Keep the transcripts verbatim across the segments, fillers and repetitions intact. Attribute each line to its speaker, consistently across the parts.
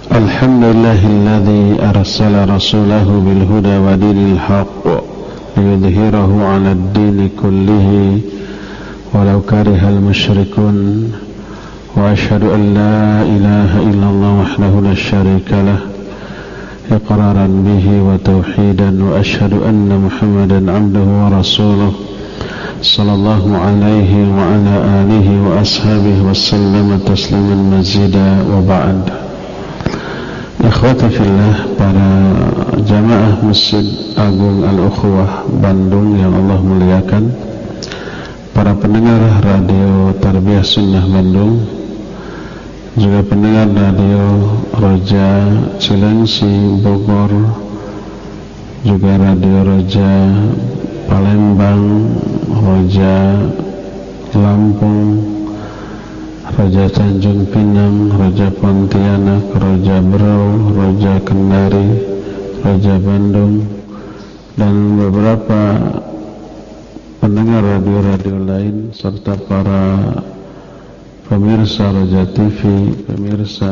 Speaker 1: Alhamdulillahilladzi arsala rasulahu bil huda wa dinil haqq liyudhhirahu 'alad dini kullihi walau karihal musyrikun. Wa asyhadu an la ilaha illallah wahdahu la syarika lah iqraran bihi wa tauhidan, wa asyhadu anna Muhammadan 'abduhu wa rasuluh sallallahu alaihi wa ala alihi wa ashabihi wa sallama tasliman mazida. Wa ba'd. Ikhwati fillah, para jamaah Masjid Agung Al-Ukhuwah Bandung yang Allah muliakan, para pendengar radio Tarbiyah Sunnah Bandung, juga pendengar radio Roja Cilengsi Bogor, juga radio Roja Palembang, Roja Lampung, Raja Tanjung Pinang, Raja Pontianak, Raja Berau, Raja Kendari, Raja Bandung, dan beberapa pendengar radio-radio lain, serta para pemirsa Raja T V, pemirsa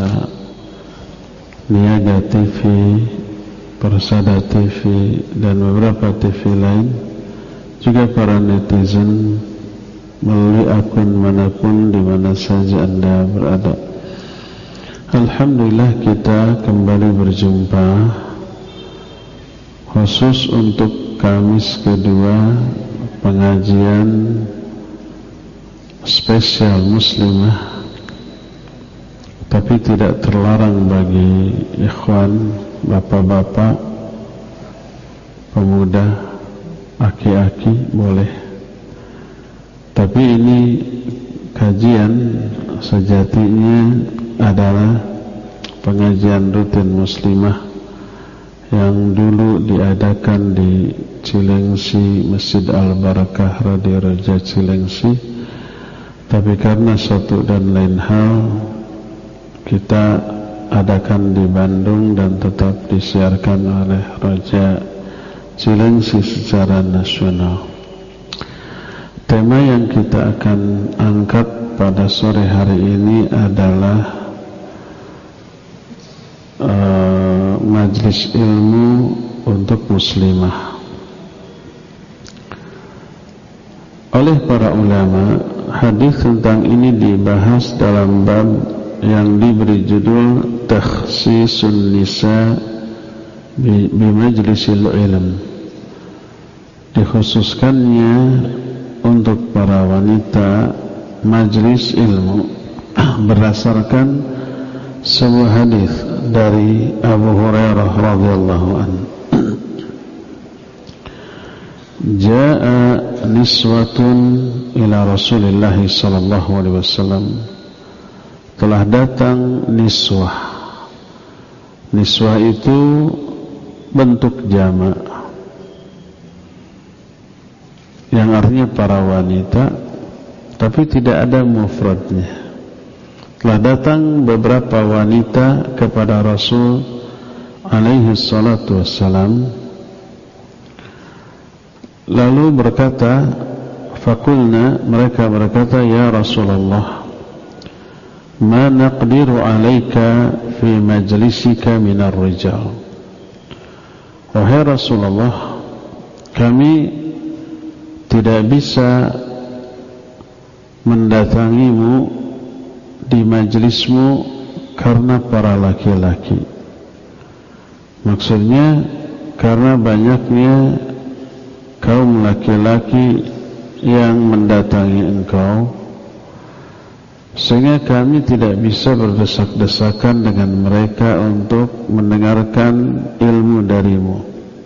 Speaker 1: Niaga T V, Persada T V, dan beberapa T V lain, juga para netizen melalui akun manapun di mana saja Anda berada. Alhamdulillah, kita kembali berjumpa khusus untuk Kamis kedua pengajian spesial muslimah, tapi tidak terlarang bagi ikhwan, bapak-bapak, pemuda, aki-aki, boleh. Tapi ini kajian sejatinya adalah pengajian rutin muslimah yang dulu diadakan di Cilengsi, Masjid Al-Barakah Radio Raja Cilengsi. Tapi karena satu dan lain hal, kita adakan di Bandung dan tetap disiarkan oleh Raja Cilengsi secara nasional. Tema yang kita akan angkat pada sore hari ini adalah uh, majlis ilmu untuk muslimah. Oleh para ulama, hadis tentang ini dibahas dalam bab yang diberi judul Takhsisun Nisa bi, bi Majlisil Ilm. Dikhususkannya untuk para wanita majlis ilmu berdasarkan sebuah hadis dari Abu Hurairah radhiyallahu anhu. Jaa niswatun ila Rasulillah sallallahu alaihi wasallam. Telah datang niswah. Niswah itu bentuk jamak, yang artinya para wanita, tapi tidak ada mufradnya. Telah datang beberapa wanita kepada Rasul alaihi salatu wassalam, lalu berkata, fakulna, mereka berkata, ya Rasulullah, ma naqdiru alaika fi majlisika minar rijal. Wahai Rasulullah, kami tidak bisa mendatangimu di majlismu karena para laki-laki. Maksudnya karena banyaknya kaum laki-laki yang mendatangi engkau, sehingga kami tidak bisa berdesak-desakan dengan mereka untuk mendengarkan ilmu darimu.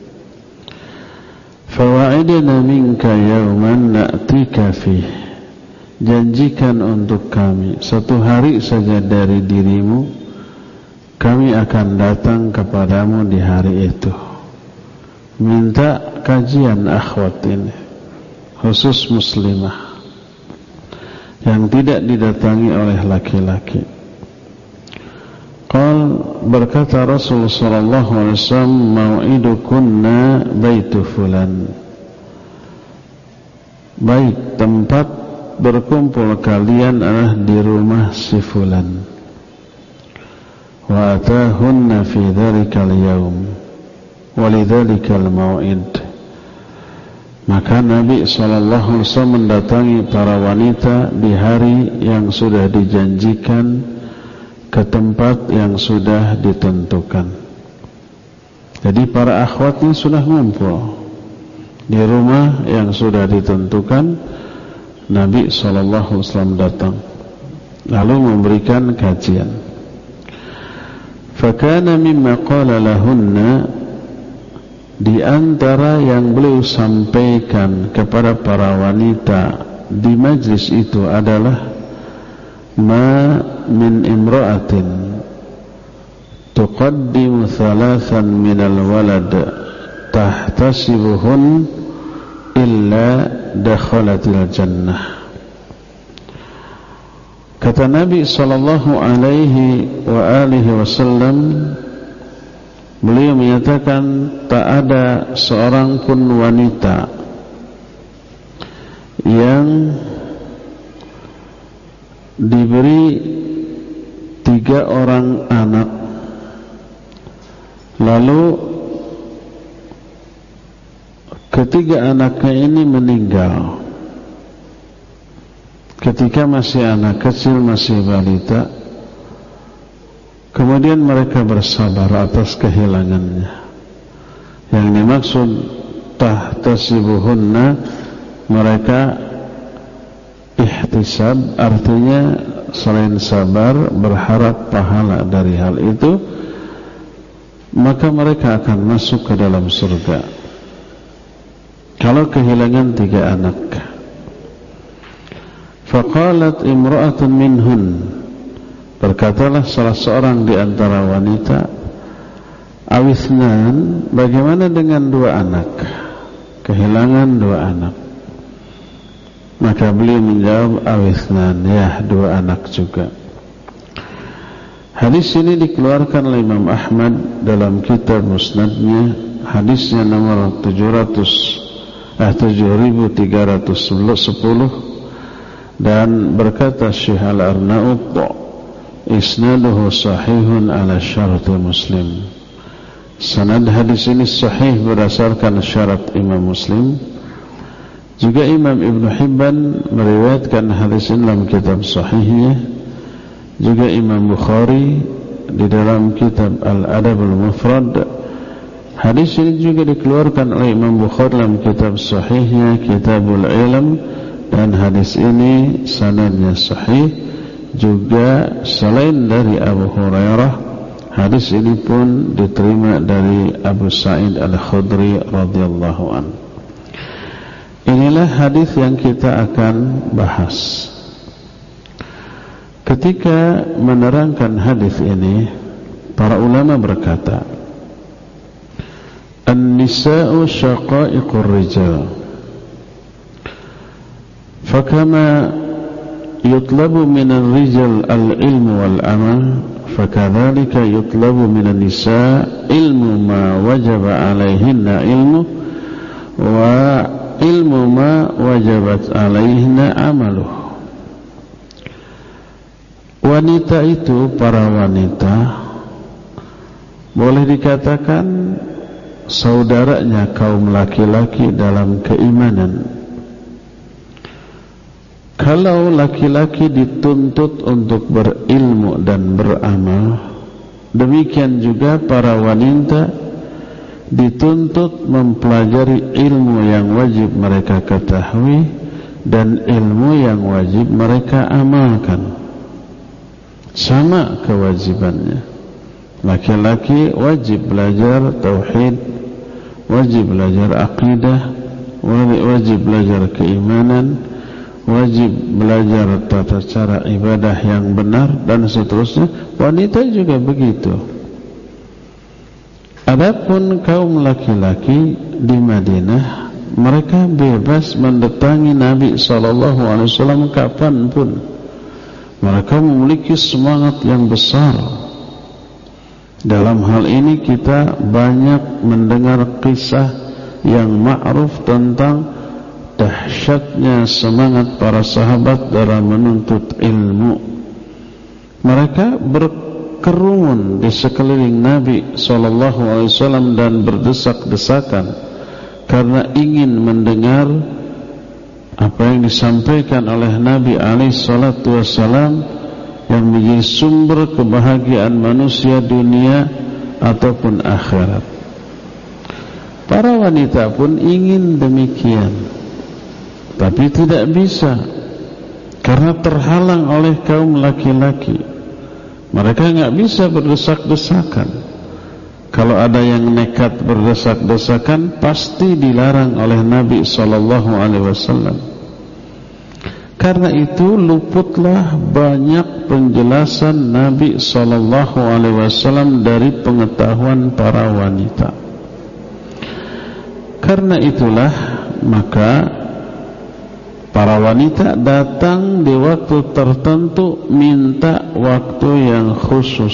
Speaker 1: Fawa'idna minka yawman na'tika fih. Janjikan untuk kami satu hari saja dari dirimu, kami akan datang kepadamu di hari itu. Minta kajian akhwat ini, khusus muslimah yang tidak didatangi oleh laki-laki. Qal, berkata Rasul sallallahu alaihi wasallam, mau'idukunna baitu fulan. Baik, tempat berkumpul kalian adalah di rumah si fulan. wa atahunna fi dzalikal yaum wa lidzalikal mau'id. Maka Nabi sallallahu alaihi wasallam mendatangi para wanita di hari yang sudah dijanjikan, ke tempat yang sudah ditentukan. Jadi para akhwatnya sudah ngumpul di rumah yang sudah ditentukan. Nabi sallallahu alaihi wasallam datang lalu memberikan kajian. Fakana mimma qala lahunna, di antara yang beliau sampaikan kepada para wanita di majlis itu adalah ma min imra'atin tuqaddimu thalathan minal walad tahtasibuhun illa dakhalatil jannah. Kata Nabi sallallahu alaihi wa alihi wasallam, beliau menyatakan tak ada seorang pun wanita yang diberi tiga orang anak lalu ketiga anaknya ini meninggal ketika masih anak kecil, masih balita. Kemudian mereka bersabar atas kehilangannya. Yang dimaksud tahtasibuhunna, mereka ihtisab, artinya selain sabar berharap pahala dari hal itu, maka mereka akan masuk ke dalam surga. Kalau kehilangan tiga anak. Faqalat imra'atun minhun, berkatalah salah seorang di antara wanita, awisnan, bagaimana dengan dua anak? Kehilangan dua anak. Maka beliau menjawab, awisnan, ya dua anak juga. Hadis ini dikeluarkan oleh Imam Ahmad dalam kitab Musnadnya, hadisnya nomor tujuh ribu tiga ratus sepuluh, dan berkata Syekh Al-Arnaud, isnaduhu sahihun ala syaratul Muslim. Sanad hadis ini sahih berdasarkan syarat Imam Muslim. Juga Imam Ibn Hibban meriwayatkan hadis ini dalam kitab sahihnya. Juga Imam Bukhari di dalam kitab Al-Adab Al-Mufrad. Hadis ini juga dikeluarkan oleh Imam Bukhari dalam kitab sahihnya Kitabul Ilm, dan hadis ini sanadnya sahih. Juga selain dari Abu Hurairah, hadis ini pun diterima dari Abu Sa'id Al-Khudri radhiyallahu an. Inilah hadis yang kita akan bahas. Ketika menerangkan hadis ini, para ulama berkata, An-nisa'u syaqa'iqur rijal. Fakama yutlabu minan rijal al-ilmu wal-amal, fakadzalika yutlabu minan nisa' ilmu ma wajaba alaihinna ilmu wa ilmu ma wajabat alaihinna amaluh. Wanita itu, para wanita, boleh dikatakan saudaranya kaum laki-laki dalam keimanan. Kalau laki-laki dituntut untuk berilmu dan beramal, demikian juga para wanita dituntut mempelajari ilmu yang wajib mereka ketahui dan ilmu yang wajib mereka amalkan. Sama kewajibannya. Laki-laki wajib belajar tauhid, wajib belajar akidah, wajib belajar keimanan, wajib belajar tata cara ibadah yang benar, dan seterusnya. Wanita juga begitu. Adapun kaum laki-laki di Madinah, mereka bebas mendatangi Nabi sallallahu alaihi wasallam kapanpun. Mereka memiliki semangat yang besar. Dalam hal ini kita banyak mendengar kisah yang ma'ruf tentang dahsyatnya semangat para sahabat dalam menuntut ilmu. Mereka ber, berkerumun di sekeliling Nabi sallallahu alaihi wasallam dan berdesak-desakan karena ingin mendengar apa yang disampaikan oleh Nabi alaihi salatu wasallam yang menjadi sumber kebahagiaan manusia dunia ataupun akhirat. Para wanita pun ingin demikian, tapi tidak bisa karena terhalang oleh kaum laki-laki. Mereka enggak bisa berdesak-desakan. Kalau ada yang nekat berdesak-desakan, pasti dilarang oleh Nabi sallallahu alaihi wasallam. Karena itu luputlah banyak penjelasan Nabi sallallahu alaihi wasallam dari pengetahuan para wanita. Karena itulah maka para wanita datang di waktu tertentu minta waktu yang khusus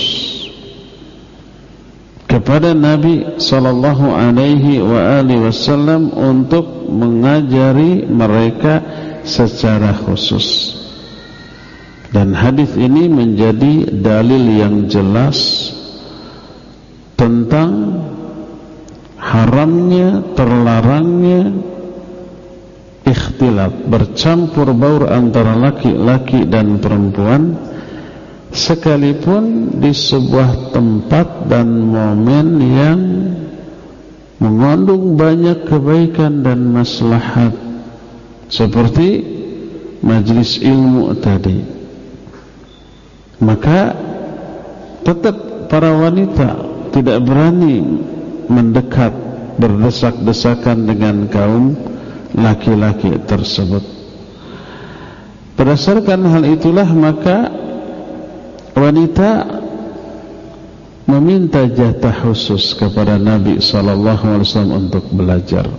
Speaker 1: kepada Nabi sallallahu alaihi wa alihi wasallam untuk mengajari mereka secara khusus. Dan hadis ini menjadi dalil yang jelas tentang haramnya, terlarangnya ikhtilat, bercampur baur antara laki-laki dan perempuan, sekalipun di sebuah tempat dan momen yang mengandung banyak kebaikan dan maslahat, seperti majelis ilmu tadi. Maka tetap para wanita tidak berani mendekat berdesak-desakan dengan kaum laki-laki tersebut. Berdasarkan hal itulah maka wanita meminta jatah khusus kepada Nabi sallallahu alaihi wasallam untuk belajar.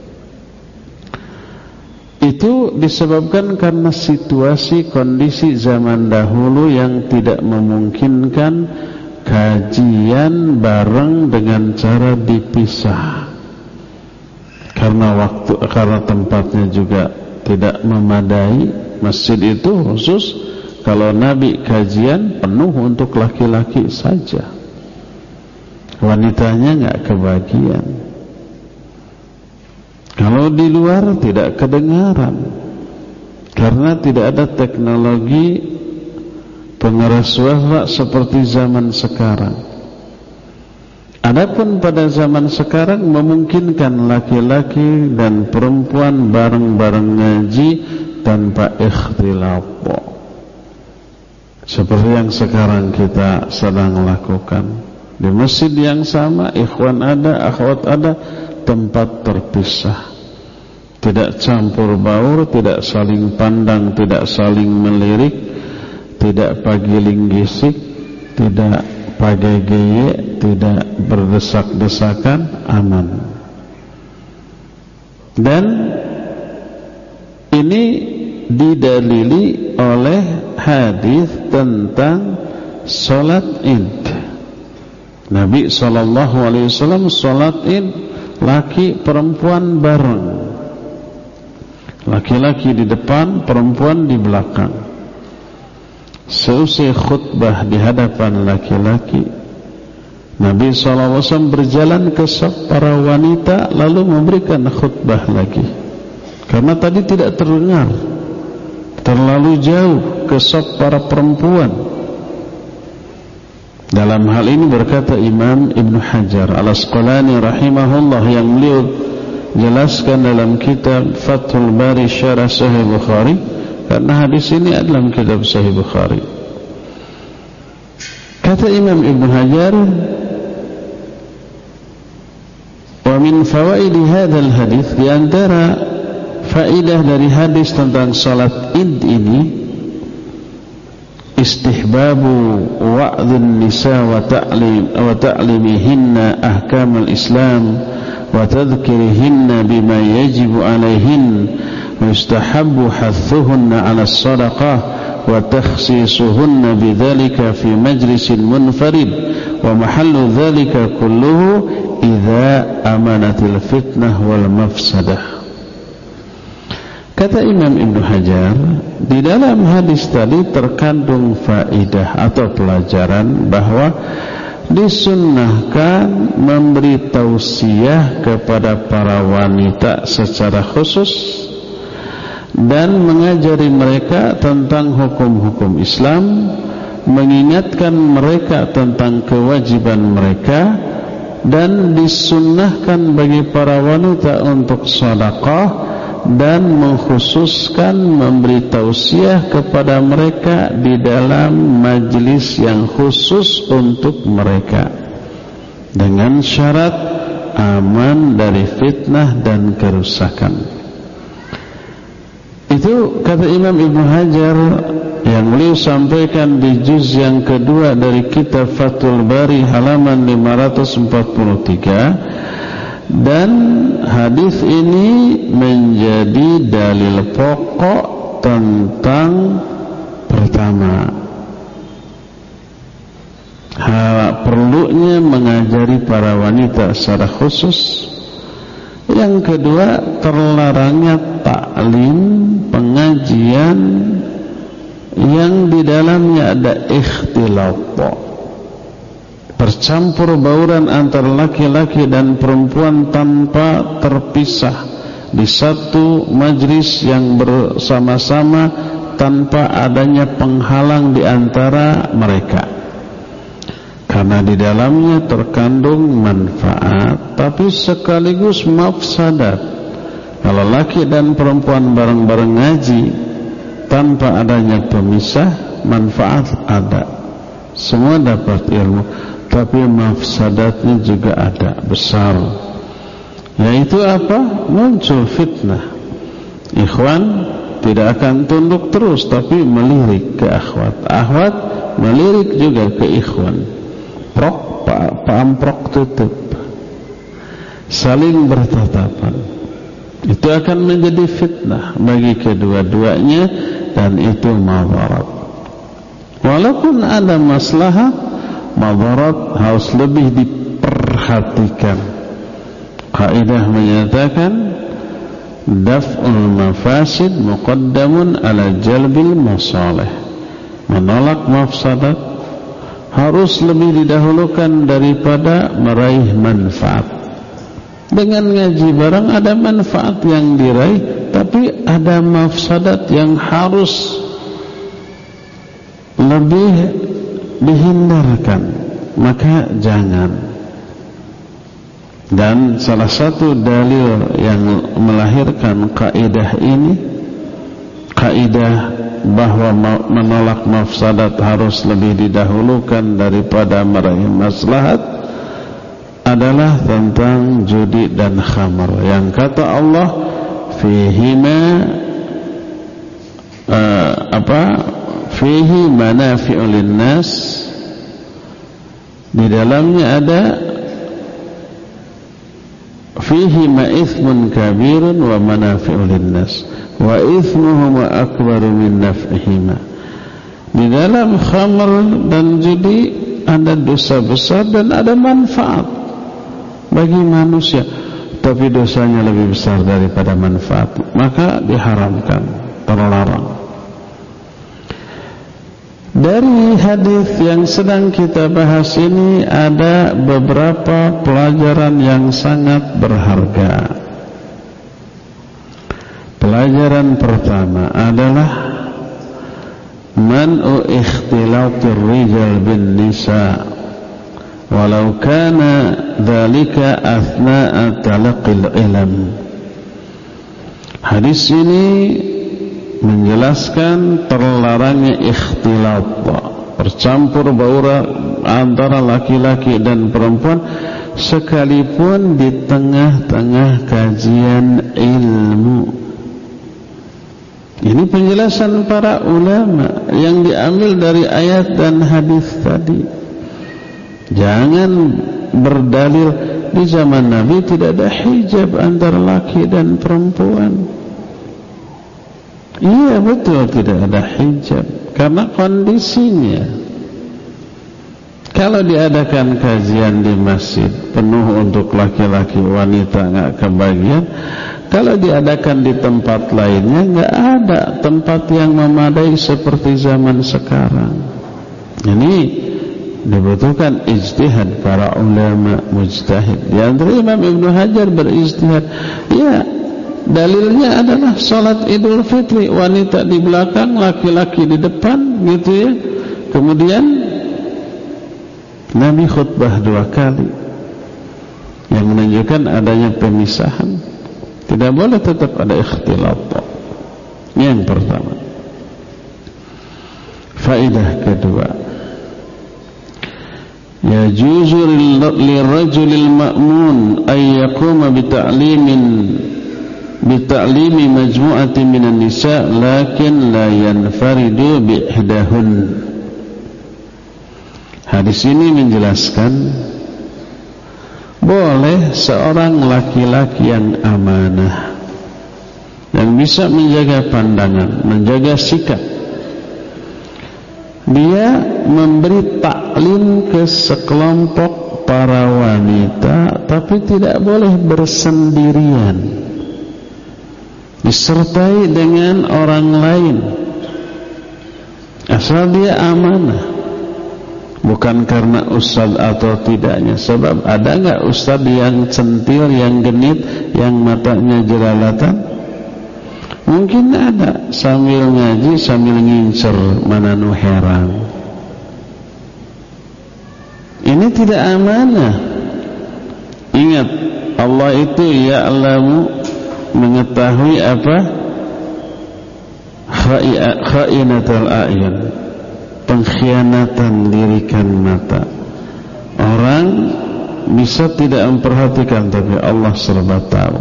Speaker 1: Itu disebabkan karena situasi kondisi zaman dahulu yang tidak memungkinkan kajian bareng dengan cara dipisah. Karena waktu, karena tempatnya juga tidak memadai. Masjid itu khusus kalau Nabi kajian penuh untuk laki-laki saja, wanitanya enggak kebagian. Kalau di luar tidak kedengaran karena tidak ada teknologi pengeras suara seperti zaman sekarang. Adapun pada zaman sekarang memungkinkan laki-laki dan perempuan bareng-bareng ngaji tanpa ikhtilat, seperti yang sekarang kita sedang lakukan. Di masjid yang sama, ikhwan ada, akhwat ada, tempat terpisah, tidak campur baur, tidak saling pandang, tidak saling melirik, tidak pagiling gisik, tidak pagai geye, tidak berdesak-desakan, aman. Dan ini didalili oleh hadis tentang salat Id. Nabi sallallahu alaihi wasallam salat Id laki perempuan bareng. Laki-laki di depan, perempuan di belakang. Seusai khutbah di hadapan laki-laki, Nabi sallallahu alaihi wasallam berjalan ke saf para wanita lalu memberikan khutbah lagi. Karena tadi tidak terdengar, terlalu jauh ke saf para perempuan. Dalam hal ini berkata Imam Ibnu Hajar Al-Asqalani rahimahullah, yang beliau jelaskan dalam kitab Fathul Bari Syarah Sahih Bukhari, karena hadis ini adalah kitab Sahih Bukhari. Kata Imam Ibnu Hajar, wa min fawaidi hadzal hadis, di antara faedah dari hadis tentang salat Id ini, istihbabu wa'dhin nisa wa ta'lim wa ta'limihinna ahkam al-Islam wa tadhkirihinna bima yajibu alaihin wa yustahabbu hathuhunna 'ala as-sadaqah wa takhsisuhunna bidzalika fi majlisin munfarid wa mahallu dzalika kulluhu idza amanatil fitnah wal mafsadah. Kata Imam Ibnu Hajar, di dalam hadis tadi terkandung faidah atau pelajaran bahwa disunnahkan memberi tausiah kepada para wanita secara khusus dan mengajari mereka tentang hukum-hukum Islam, mengingatkan mereka tentang kewajiban mereka, dan disunnahkan bagi para wanita untuk sedekah dan mengkhususkan memberi tausiah kepada mereka di dalam majlis yang khusus untuk mereka dengan syarat aman dari fitnah dan kerusakan. Itu kata Imam Ibnu Hajar yang beliau sampaikan di juz yang kedua dari kitab Fathul Bari halaman lima ratus empat puluh tiga. Dan hadis ini menjadi dalil pokok tentang pertama, hal perlunya mengajari para wanita secara khusus. Yang kedua, terlarangnya taklim, pengajian yang di dalamnya ada ikhtilat, bercampur bauran antara laki-laki dan perempuan tanpa terpisah di satu majlis yang bersama-sama tanpa adanya penghalang di antara mereka. Karena di dalamnya terkandung manfaat tapi sekaligus mafsadat. Kalau laki dan perempuan bareng-bareng ngaji tanpa adanya pemisah, manfaat ada, semua dapat ilmu, tapi mafsadatnya juga ada besar. Yaitu apa? Muncul fitnah. Ikhwan tidak akan tunduk terus, tapi melirik ke akhwat, akhwat melirik juga ke ikhwan. Prok, pamprok tutup, saling bertatapan. Itu akan menjadi fitnah bagi kedua-duanya, dan itu madarat. Walaupun ada maslahat, madarat harus lebih diperhatikan. Kaidah menyatakan daf'ul mafasid muqaddamun ala jalbil masalih. Menolak mafsadat harus lebih didahulukan daripada meraih manfaat. Dengan ngaji bareng ada manfaat yang diraih, tapi ada mafsadat yang harus lebih dihindarkan, maka jangan. Dan salah satu dalil yang melahirkan kaidah ini, kaidah bahwa menolak mafsadat harus lebih didahulukan daripada meraih maslahat, adalah tentang judi dan khamar, yang kata Allah fihima uh, apa fihi manafi'u linnas, di dalamnya ada fihi ma ithmun kabirun wa manafi'u linnas wa ithmuhuma akbaru min naf'ihima. Di dalam khamr dan judi ada dosa besar dan ada manfaat bagi manusia, tapi dosanya lebih besar daripada manfaat, maka diharamkan, terlarang. Dari hadis yang sedang kita bahas ini ada beberapa pelajaran yang sangat berharga. Pelajaran pertama adalah man'u ikhtilatir rijal bin nisa walau kana dzalika athna'a talaqil ilm. Hadis ini menjelaskan terlarangnya ikhtilat, bercampur baur antara laki-laki dan perempuan, sekalipun di tengah-tengah kajian ilmu. Ini penjelasan para ulama yang diambil dari ayat dan hadis tadi. Jangan berdalil di zaman Nabi tidak ada hijab antara laki dan perempuan. Iya betul, tidak ada hijab karena kondisinya. Kalau diadakan kajian di masjid penuh untuk laki-laki, wanita nggak kebagian. Kalau diadakan di tempat lainnya, nggak ada tempat yang memadai seperti zaman sekarang. Ini dibutuhkan ijtihad para ulama mujtahid. Di antara Imam Ibnu Hajar berijtihad. Ya, dalilnya adalah salat Idul Fitri, wanita di belakang, laki-laki di depan, gitu ya. Kemudian Nabi khutbah dua kali yang menunjukkan adanya pemisahan. Tidak boleh tetap ada ikhtilat. Yang pertama. Faedah kedua, yajuzu lirrajulil ma'mun ay yaquma bita'limin bita'limi majmu'atin minan nisa' lakin la yanfaridu bi'ihdahun. Hadis ini menjelaskan boleh seorang laki-laki yang amanah, yang bisa menjaga pandangan, menjaga sikap, dia memberi taklim ke sekelompok para wanita, tapi tidak boleh bersendirian, disertai dengan orang lain, asal dia amanah. Bukan karena ustaz atau tidaknya. Sebab ada enggak ustaz yang centil, yang genit, yang matanya jelalatan? Mungkin ada, sambil ngaji sambil ngincer mana nu heran. Ini tidak amanah. Ingat, Allah itu ya'lamu, mengetahui apa? Kha'inatul a'yun, pengkhianatan lirikan mata. Orang bisa tidak memperhatikan, tapi Allah serba tahu.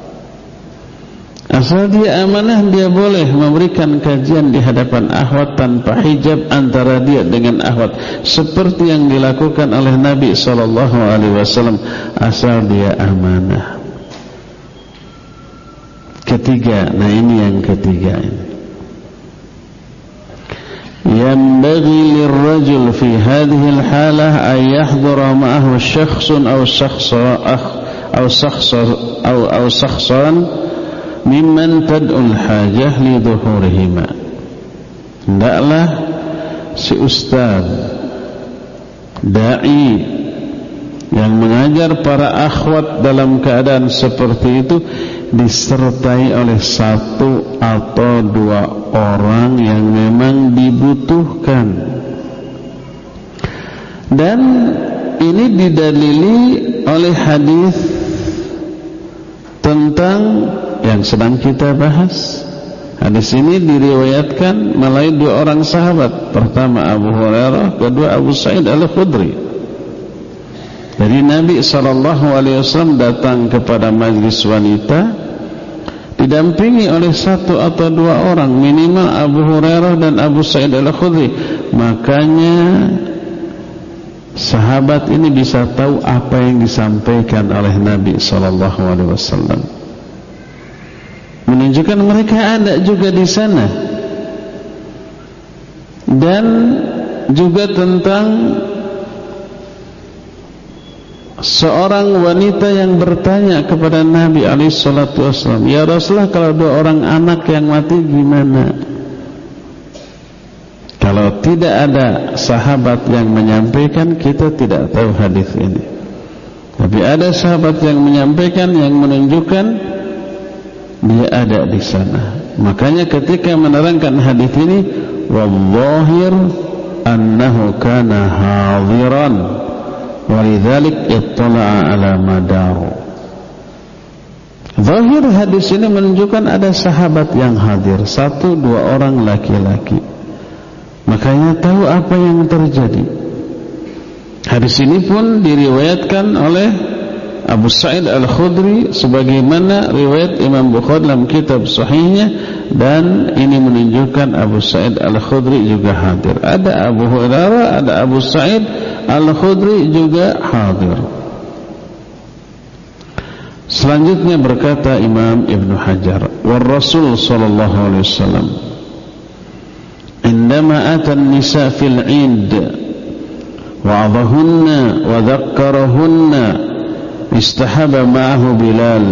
Speaker 1: Asal dia amanah, dia boleh memberikan kajian di hadapan akhwat tanpa hijab antara dia dengan akhwat, seperti yang dilakukan oleh Nabi sallallahu alaihi wasallam, asal dia amanah. Ketiga, nah ini yang ketiga ini. ينبغي للرجل في هذه الحالة أن يحضر معه شخص أو شخص أو شخص أو أو شخصان ممن تدعو الحاجة لظهورهما. Hendaklah si ustaz, dai yang mengajar para akhwat dalam keadaan seperti itu disertai oleh satu atau dua orang yang memang dibutuhkan. Dan ini didalili oleh hadis tentang yang sedang kita bahas. Hadis ini diriwayatkan melalui dua orang sahabat. Pertama Abu Hurairah, kedua Abu Sa'id Al-Khudri. Jadi Nabi sallallahu alaihi wasallam datang kepada majlis wanita didampingi oleh satu atau dua orang, minimal Abu Hurairah dan Abu Sa'id Al-Khudri. Makanya sahabat ini bisa tahu apa yang disampaikan oleh Nabi sallallahu alaihi wasallam, menunjukkan mereka ada juga di sana. Dan juga tentang seorang wanita yang bertanya kepada Nabi alaihi salatu wasallam, "Ya Rasulullah, kalau dua orang anak yang mati gimana?" Kalau tidak ada sahabat yang menyampaikan, kita tidak tahu hadis ini. Tapi ada sahabat yang menyampaikan, yang menunjukkan dia ada di sana. Makanya ketika menerangkan hadis ini, wallahir annahu kana hadiran walidzalik ittala'a ala madaru. Zahir hadis ini menunjukkan ada sahabat yang hadir, satu dua orang laki-laki, makanya tahu apa yang terjadi. Hadis ini pun diriwayatkan oleh Abu Sa'id Al-Khudri sebagaimana riwayat Imam Bukhari dalam kitab sahihnya, dan ini menunjukkan Abu Sa'id Al-Khudri juga hadir. Ada Abu Hurairah, ada Abu Sa'id Al-Khudri juga hadir. Selanjutnya berkata Imam Ibnu Hajar, "War Rasul sallallahu alaihi wasallam indama ata an-nisa fil 'id wa'adhahunna wa dzakkarahunna istahaba ma'ahu Bilal.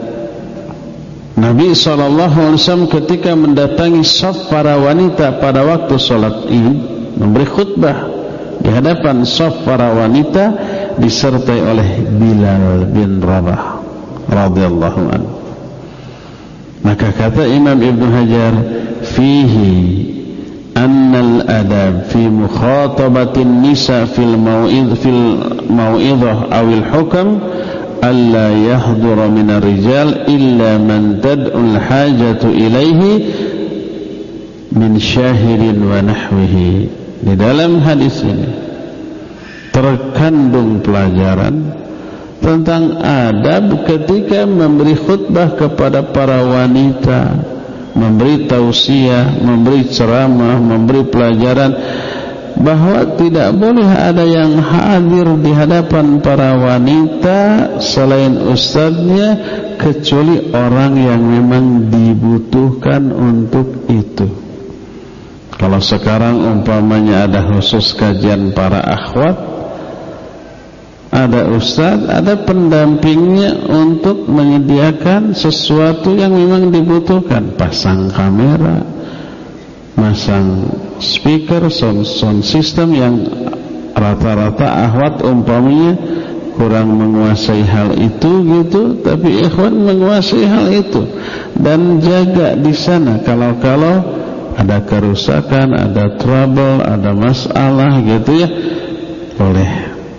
Speaker 1: Nabi shallallahu alaihi wasallam ketika mendatangi shaf para wanita pada waktu sholat Id, memberi khutbah di hadapan shaf para wanita disertai oleh Bilal bin Rabah radhiyallahu anhu. Maka kata Imam Ibn Hajar, fihi annal adab fi mukhatabatin nisa fil mau'idh fil mau'idhah awil hukam alla yahdura minar rijal illa man tad'ul hajatu ilaihi min syahidin wa nahwihi. Di dalam hadis ini terkandung pelajaran tentang adab ketika memberi khutbah kepada para wanita, memberi tausiah, memberi ceramah, memberi pelajaran, bahwa tidak boleh ada yang hadir di hadapan para wanita selain ustadznya kecuali orang yang memang dibutuhkan untuk itu. Kalau sekarang umpamanya ada khusus kajian para akhwat, ada ustadz, ada pendampingnya untuk menyediakan sesuatu yang memang dibutuhkan, pasang kamera, masang speaker, sound, sound system yang rata-rata akhwat umpamanya kurang menguasai hal itu gitu, tapi ikhwan menguasai hal itu dan jaga di sana. Kalau-kalau ada kerusakan, ada trouble, ada masalah gitu ya, boleh.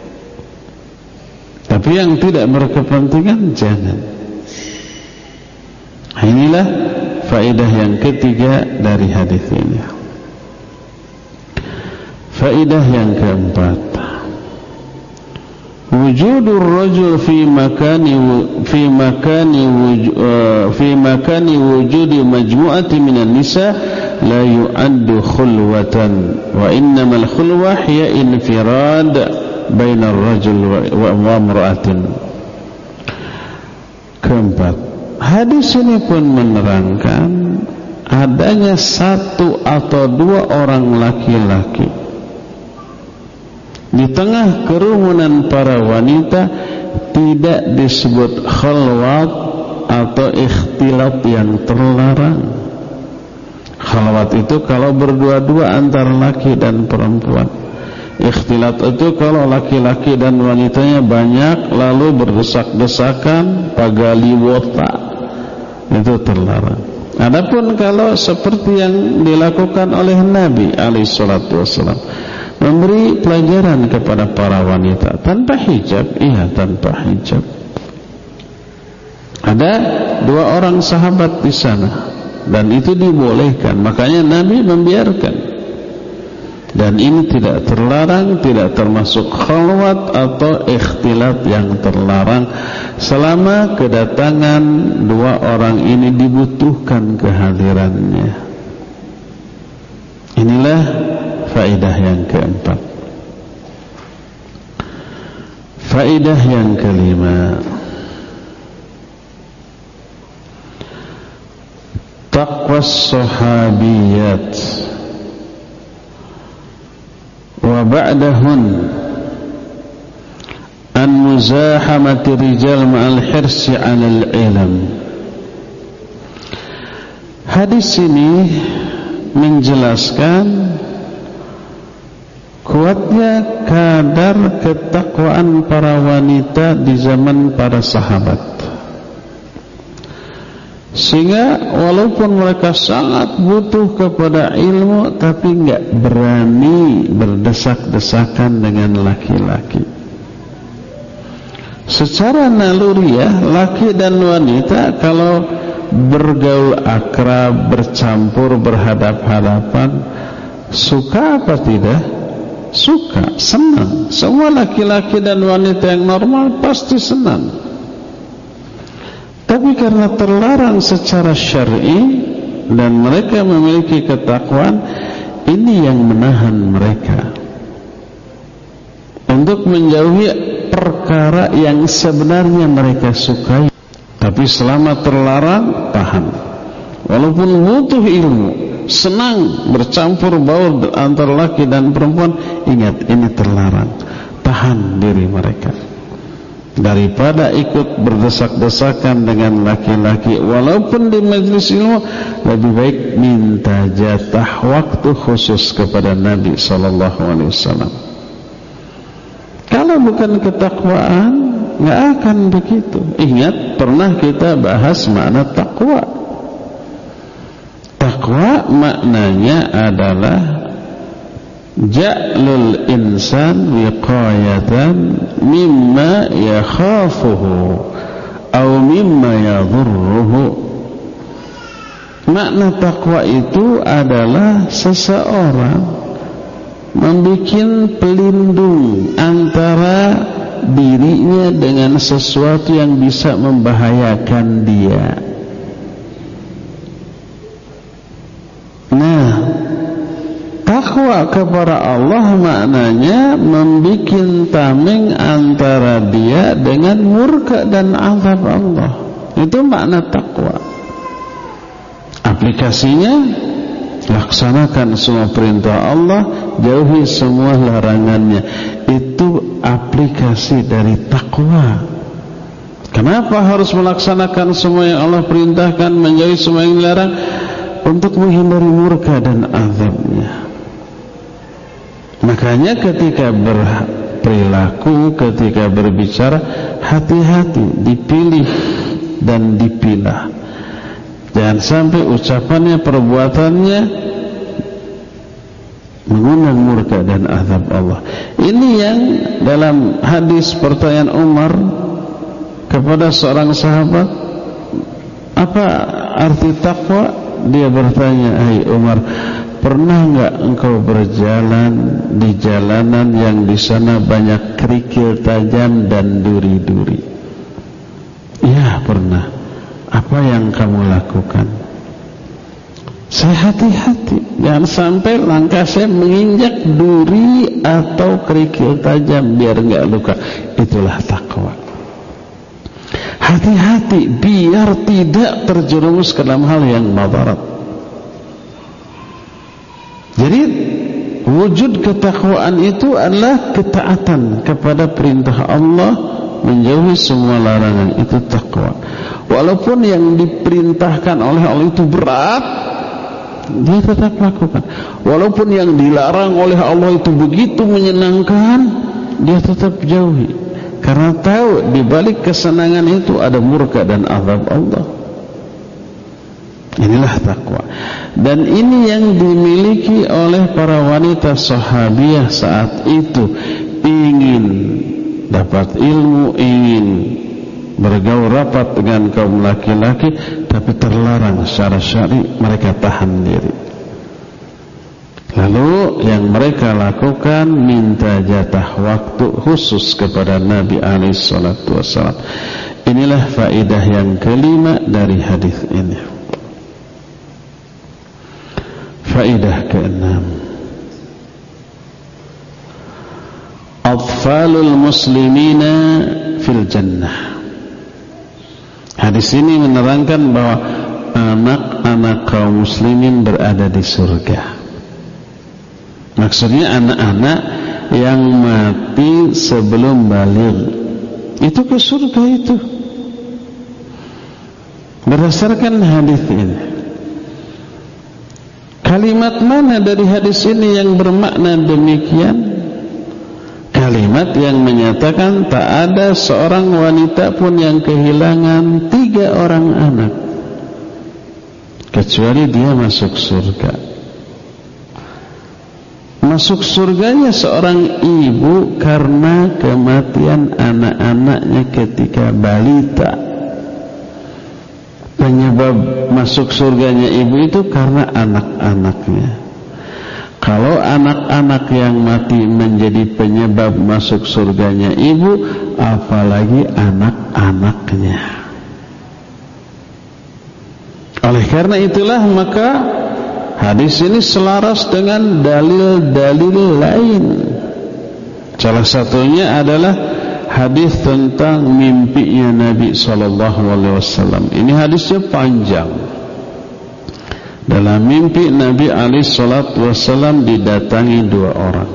Speaker 1: Tapi yang tidak berkepentingan jangan. Inilah faedah yang ketiga dari hadis ini. Faedah yang keempat, wujudur rajul fi makani fi makani fi makani wujudi majmu'ati minan nisa la yu'addu khulwatan wa innamal khulwah hiya infirad bainar rajul wa imra'atin. Keempat, hadis ini pun menerangkan adanya satu atau dua orang laki-laki di tengah kerumunan para wanita tidak disebut khalwat atau ikhtilat yang terlarang. Khalwat itu kalau berdua-dua antara laki dan perempuan. Ikhtilat itu kalau laki-laki dan wanitanya banyak lalu berdesak-desakan, pagaliwota, itu terlarang. Adapun kalau seperti yang dilakukan oleh Nabi alaihi salatu wasallam, memberi pelajaran kepada para wanita tanpa hijab, iya tanpa hijab. Ada dua orang sahabat di sana dan itu dibolehkan, makanya Nabi membiarkan. Dan ini tidak terlarang, tidak termasuk khalwat atau ikhtilat yang terlarang selama kedatangan dua orang ini dibutuhkan kehadirannya. Inilah faedah yang keempat. Faedah yang kelima, taqwas sahabiyat wa ba'dahun an muzahamati rijal ma'al hirsi 'alal ilm. Hadis ini menjelaskan kuatnya kadar ketakwaan para wanita di zaman para sahabat, sehingga walaupun mereka sangat butuh kepada ilmu tapi enggak berani berdesak-desakan dengan laki-laki. Secara naluriah laki dan wanita kalau bergaul akrab, bercampur, berhadap-hadapan, suka apa tidak? Suka, senang. Semua laki-laki dan wanita yang normal pasti senang. Tapi karena terlarang secara syar'i dan mereka memiliki ketakwaan, ini yang menahan mereka untuk menjauhi perkara yang sebenarnya mereka sukai. Tapi selama terlarang, tahan. Walaupun butuh ilmu, senang bercampur baur antara laki dan perempuan, ingat ini terlarang. Tahan diri mereka daripada ikut berdesak-desakan dengan laki-laki. Walaupun di majelis ilmu, lebih baik minta jatah waktu khusus kepada Nabi sallallahu alaihi wasallam. Kalau bukan ketakwaan, nggak akan begitu. Ingat, pernah kita bahas makna takwa. Takwa maknanya adalah ja'lul insan wiqayatan mimma yakhafuhu aw mimma yadhurruhu. Makna takwa itu adalah seseorang membikin pelindung antara dirinya dengan sesuatu yang bisa membahayakan dia. Nah, takwa kepada Allah maknanya membikin tameng antara dia dengan murka dan azab Allah. Itu makna takwa. Aplikasinya, laksanakan semua perintah Allah, jauhi semua larangannya. Itu aplikasi dari takwa. Kenapa harus melaksanakan semua yang Allah perintahkan, menjauhi semua yang dilarang? Untuk menghindari murka dan azabnya. Makanya ketika berperilaku, ketika berbicara, hati-hati, dipilih dan dipilah. Jangan sampai ucapannya, perbuatannya mengundang murka dan azab Allah. Ini yang dalam hadis pertanyaan Umar kepada seorang sahabat, apa arti takwa? Dia bertanya, hai Umar, pernah enggak engkau berjalan di jalanan yang di sana banyak kerikil tajam dan duri-duri? Ya, pernah. Apa yang kamu lakukan? Saya hati-hati, jangan sampai langkah saya menginjak duri atau kerikil tajam biar enggak luka. Itulah takwa. Hati-hati biar tidak terjerumus ke dalam hal yang madarat. Jadi wujud ketakwaan itu adalah ketaatan kepada perintah Allah, menjauhi semua larangan. Itu takwa. Walaupun yang diperintahkan oleh Allah itu berat, dia tetap lakukan. Walaupun yang dilarang oleh Allah itu begitu menyenangkan, dia tetap jauhi. Karena tahu di balik kesenangan itu ada murka dan azab Allah. Inilah takwa. Dan ini yang dimiliki oleh para wanita sahabiah saat itu. Ingin dapat ilmu, ingin bergaul rapat dengan kaum laki-laki, tapi terlarang secara syar'i, mereka tahan diri. Lalu yang mereka lakukan, minta jatah waktu khusus kepada Nabi alaihi salatu wassalam. Inilah faedah yang kelima dari hadis ini. Faedah keenam, atfalul muslimina fil jannah. Hadis ini menerangkan bahwa anak-anak kaum muslimin berada di surga. Maksudnya anak-anak yang mati sebelum baligh itu ke surga itu. Berdasarkan hadis ini. Kalimat mana dari hadis ini yang bermakna demikian? Kalimat yang menyatakan tak ada seorang wanita pun yang kehilangan tiga orang anak kecuali dia masuk surga. Masuk surganya seorang ibu karena kematian anak-anaknya ketika balita. Penyebab masuk surganya ibu itu karena anak-anaknya. Kalau anak-anak yang mati menjadi penyebab masuk surganya ibu, apalagi anak-anaknya. Oleh karena itulah maka hadis ini selaras dengan dalil-dalil lain. Salah satunya adalah hadis tentang mimpinya Nabi sallallahu alaihi wasallam. Ini hadisnya panjang. Dalam mimpi Nabi alaihi salatu wassalam didatangi dua orang.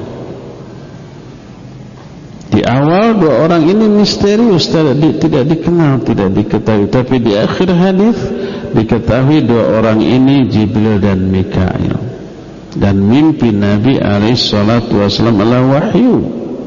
Speaker 1: Di awal dua orang ini misterius, tidak, di, tidak dikenal, tidak diketahui. Tapi di akhir hadis diketahui dua orang ini Jibril dan Mikail. Dan mimpi Nabi alaihi salatu wassalam adalah wahyu.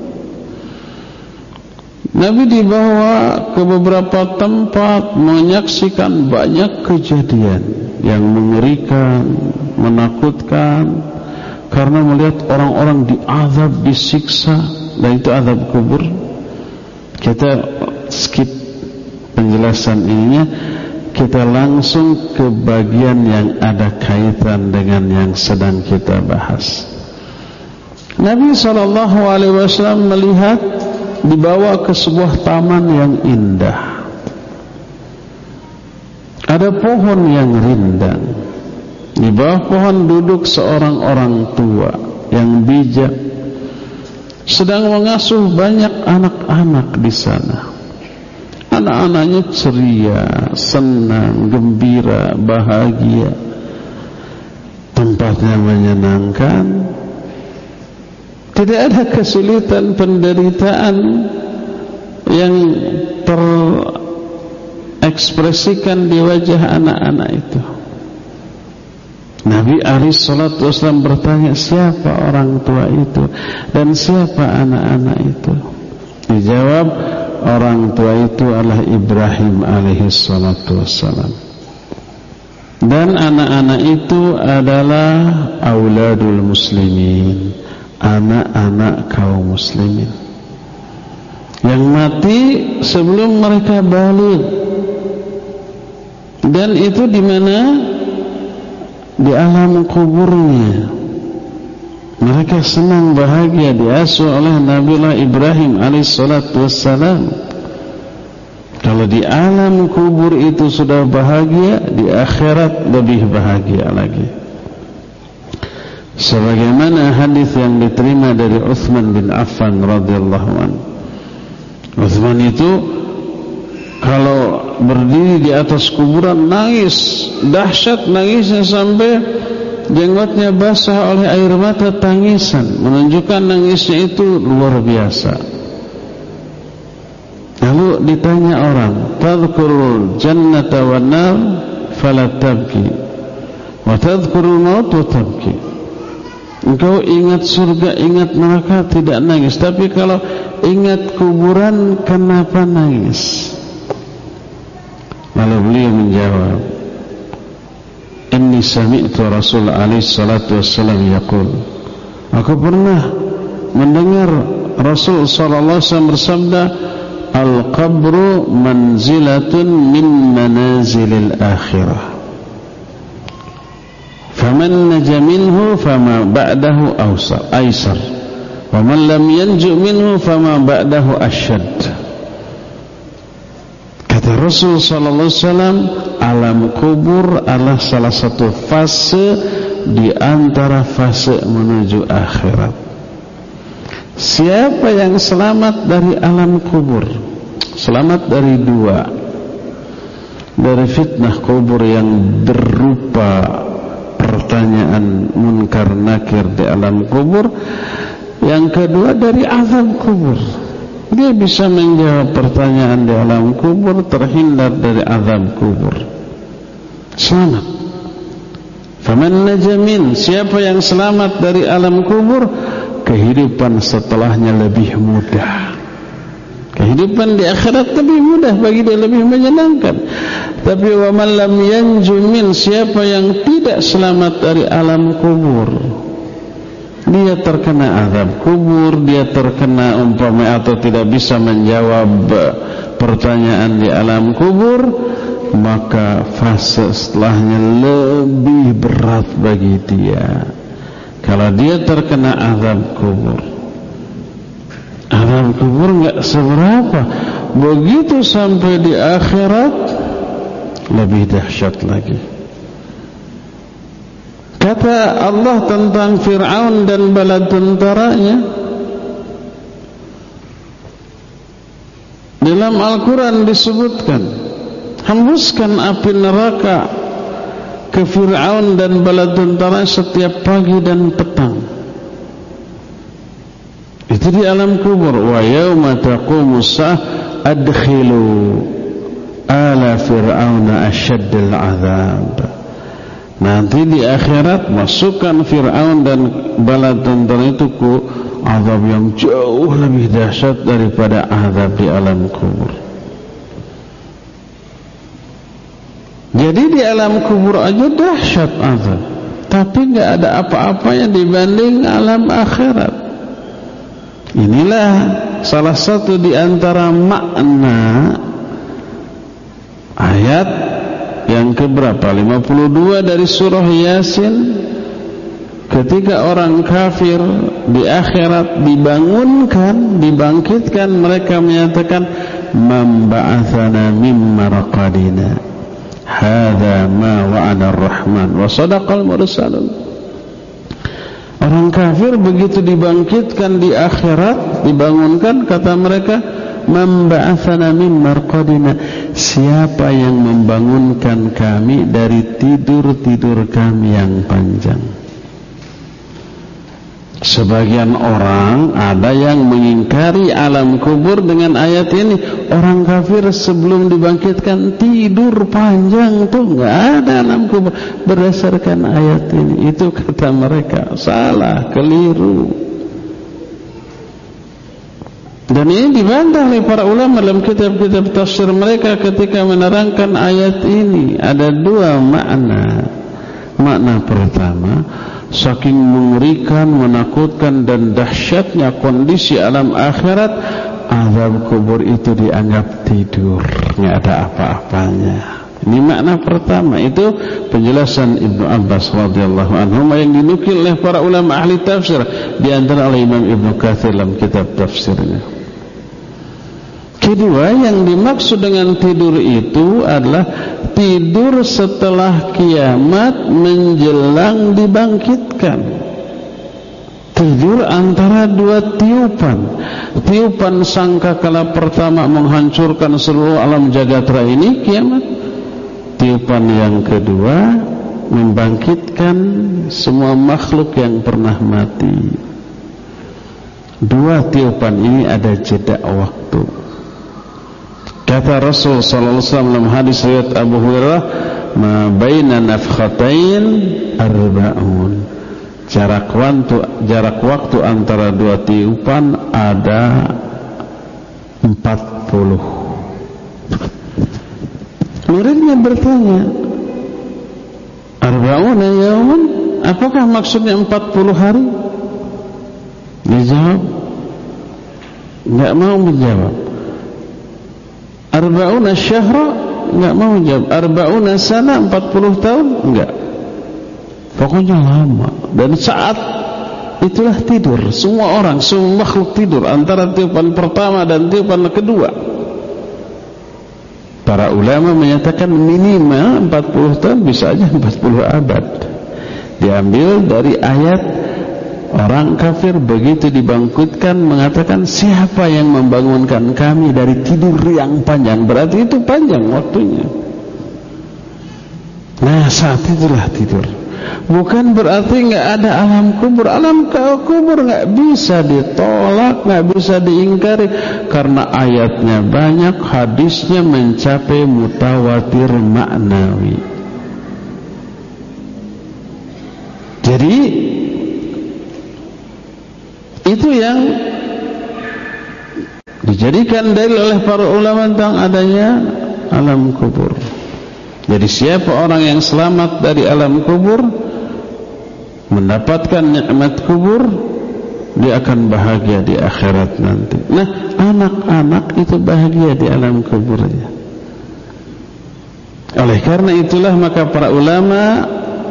Speaker 1: Nabi dibawa ke beberapa tempat menyaksikan banyak kejadian yang mengerikan, menakutkan, karena melihat orang-orang diazab, disiksa, dan itu azab kubur. Kita skip penjelasan ininya, kita langsung ke bagian yang ada kaitan dengan yang sedang kita bahas. Nabi shallallahu alaihi wasallam melihat dibawa ke sebuah taman yang indah. Ada pohon yang rindang. Di bawah pohon duduk seorang orang tua yang bijak, sedang mengasuh banyak anak-anak di sana. Anak-anaknya ceria, senang, gembira, bahagia. Tempatnya menyenangkan. Tidak ada kesulitan, penderitaan yang terekspresikan di wajah anak-anak itu. Nabi alaihi salatu wasallam bertanya, siapa orang tua itu dan siapa anak-anak itu? Dijawab, orang tua itu adalah Ibrahim alaihi salatu wasallam, dan anak-anak itu adalah auladul muslimin, anak-anak kaum muslimin yang mati sebelum mereka balik. Dan itu di mana? Di alam kuburnya. Mereka senang, bahagia, diasuh oleh Nabiullah Ibrahim alaihissalatu wassalam. Kalau di alam kubur itu sudah bahagia, di akhirat lebih bahagia lagi. Sebagaimana hadis yang diterima dari Utsman bin Affan radhiyallahu anhu. Utsman itu kalau berdiri di atas kuburan nangis, dahsyat nangisnya sampai jenggotnya basah oleh air mata tangisan, menunjukkan nangisnya itu luar biasa. Lalu ditanya orang, tadhkurul jannata wan nar fala tabki wa tadhkurul maut wa tabki. Engkau ingat surga, ingat neraka, tidak nangis. Tapi kalau ingat kuburan, kenapa nangis? Lalu beliau menjawab, Inni sami'tu Rasul alaihi salatu wassalam yaqul, aku pernah mendengar Rasul sallallahu alaihi wasallam bersabda, Al-qabru manzilatun min manazilil akhirah, faman naja minhu fama ba'dahu awsar aysar, wa man lam yanju minhu fama ba'dahu asyad. Kata Rasul sallallahu alaihi wasallam, alam kubur adalah salah satu fase di antara fase menuju akhirat. Siapa yang selamat dari alam kubur? Selamat dari dua. Dari fitnah kubur yang berupa pertanyaan munkar nakir di alam kubur. Yang kedua dari azab kubur. Dia bisa menjawab pertanyaan di alam kubur, terhindar dari azab kubur. Selamat. Faman najamin, siapa yang selamat dari alam kubur, kehidupan setelahnya lebih mudah. Kehidupan di akhirat lebih mudah bagi dia, lebih menyenangkan. Tapi wa man lam yanju min, siapa yang tidak selamat dari alam kubur, dia terkena azab kubur, dia terkena umpama atau tidak bisa menjawab pertanyaan di alam kubur, maka fase setelahnya lebih berat bagi dia. Kalau dia terkena azab kubur, azab kubur enggak seberapa, begitu sampai di akhirat lebih dahsyat lagi. Kata Allah tentang Fir'aun dan bala tentaranya dalam Al-Quran disebutkan, hembuskan api neraka ke Fir'aun dan bala tentara setiap pagi dan petang. Itu di alam kubur. Wa yauma taqumu as-saah adkhilu ala fir'auna asyaddal azab. Nanti di akhirat masukkan Fir'aun dan bala tentara itu ke azab yang jauh lebih dahsyat daripada azab di alam kubur. Jadi di alam kubur aja dahsyat azab, tapi nggak ada apa-apanya dibanding alam akhirat. Inilah salah satu di antara makna ayat yang keberapa? lima puluh dua dari surah Yasin. Ketika orang kafir di akhirat dibangunkan, dibangkitkan, mereka menyatakan man ba'atsana min marqadina hadza ma wa'ada ar-rahman wa sadaqal mursalun. Orang kafir begitu dibangkitkan di akhirat, dibangunkan, kata mereka man ba'atsana min marqadina, siapa yang membangunkan kami dari tidur-tidur kami yang panjang. Sebagian orang ada yang mengingkari alam kubur dengan ayat ini. Orang kafir sebelum dibangkitkan tidur panjang tuh nggak ada alam kubur berdasarkan ayat ini. Itu kata mereka salah, keliru. Dan ini dibantah oleh para ulama dalam kitab-kitab tafsir mereka ketika menerangkan ayat ini. Ada dua makna. Makna pertama, saking mengerikan, menakutkan dan dahsyatnya kondisi alam akhirat, azab kubur itu dianggap tidur, nggak ada apa-apanya. Ini makna pertama. Itu penjelasan Ibnu Abbas radhiyallahu anhu yang dinukil oleh para ulama ahli tafsir, di antara oleh Imam Ibnu Katsir dalam kitab tafsirnya. Kedua, yang dimaksud dengan tidur itu adalah tidur setelah kiamat menjelang dibangkitkan. Tidur antara dua tiupan. Tiupan sangkakala pertama menghancurkan seluruh alam jagatera ini, kiamat. Tiupan yang kedua membangkitkan semua makhluk yang pernah mati. Dua tiupan ini ada jeda waktu. Kata Rasul sallallahu alaihi wasallam dalam hadis riwayat Abu Hurairah, ma baina nafkhatain arba'un. Jarak waktu jarak waktu antara dua tiupan ada empat puluh. Muridnya bertanya, arba'una yauman, apakah maksudnya empat puluh hari? Dijawab, enggak mau menjawab. Arba'una syahra, enggak mau jawab. Arba'una sana, empat puluh tahun, enggak. Pokoknya lama. Dan saat itulah tidur. Semua orang, semua makhluk tidur antara tiupan pertama dan tiupan kedua. Para ulama menyatakan minimal empat puluh tahun, bisa aja empat puluh abad. Diambil dari ayat orang kafir begitu dibangkitkan mengatakan, siapa yang membangunkan kami dari tidur yang panjang? Berarti itu panjang waktunya. Nah, saat itulah tidur. Bukan berarti nggak ada alam kubur. Alam kubur nggak bisa ditolak, nggak bisa diingkari, karena ayatnya banyak, hadisnya mencapai mutawatir maknawi. Jadi itu yang dijadikan dalil oleh para ulama tentang adanya alam kubur. Jadi siapa orang yang selamat dari alam kubur, mendapatkan nikmat kubur, dia akan bahagia di akhirat nanti. Nah, anak-anak itu bahagia di alam kuburnya. Oleh karena itulah maka para ulama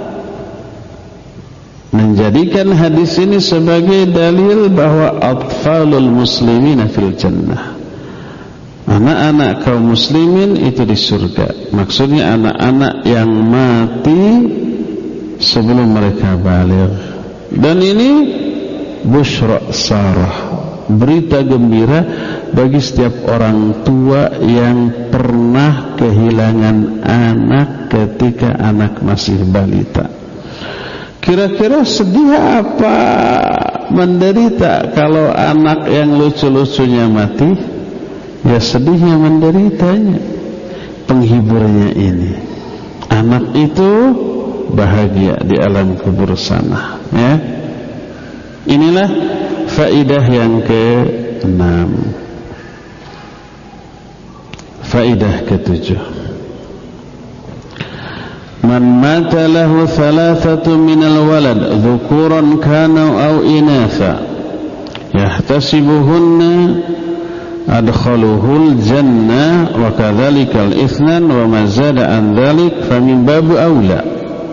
Speaker 1: menjadikan hadis ini sebagai dalil bahwa atfalul muslimina fil jannah. Anak-anak kaum muslimin itu di surga. Maksudnya anak-anak yang mati sebelum mereka baligh. Dan ini busyra sarah, berita gembira bagi setiap orang tua yang pernah kehilangan anak ketika anak masih balita. Kira-kira sedih apa menderita kalau anak yang lucu-lucunya mati? Ya sedihnya menderitanya. Penghiburnya ini, anak itu bahagia di alam kubur sana, ya. Inilah faidah yang keenam. Faidah ketujuh. Man mata lahu thalathatu minal walad dhukuran kana aw inatha yahtasibuhunna adkhaluhul jannah wa kadzalikal ithnan wa ma zada an dzalik fa min babu aula.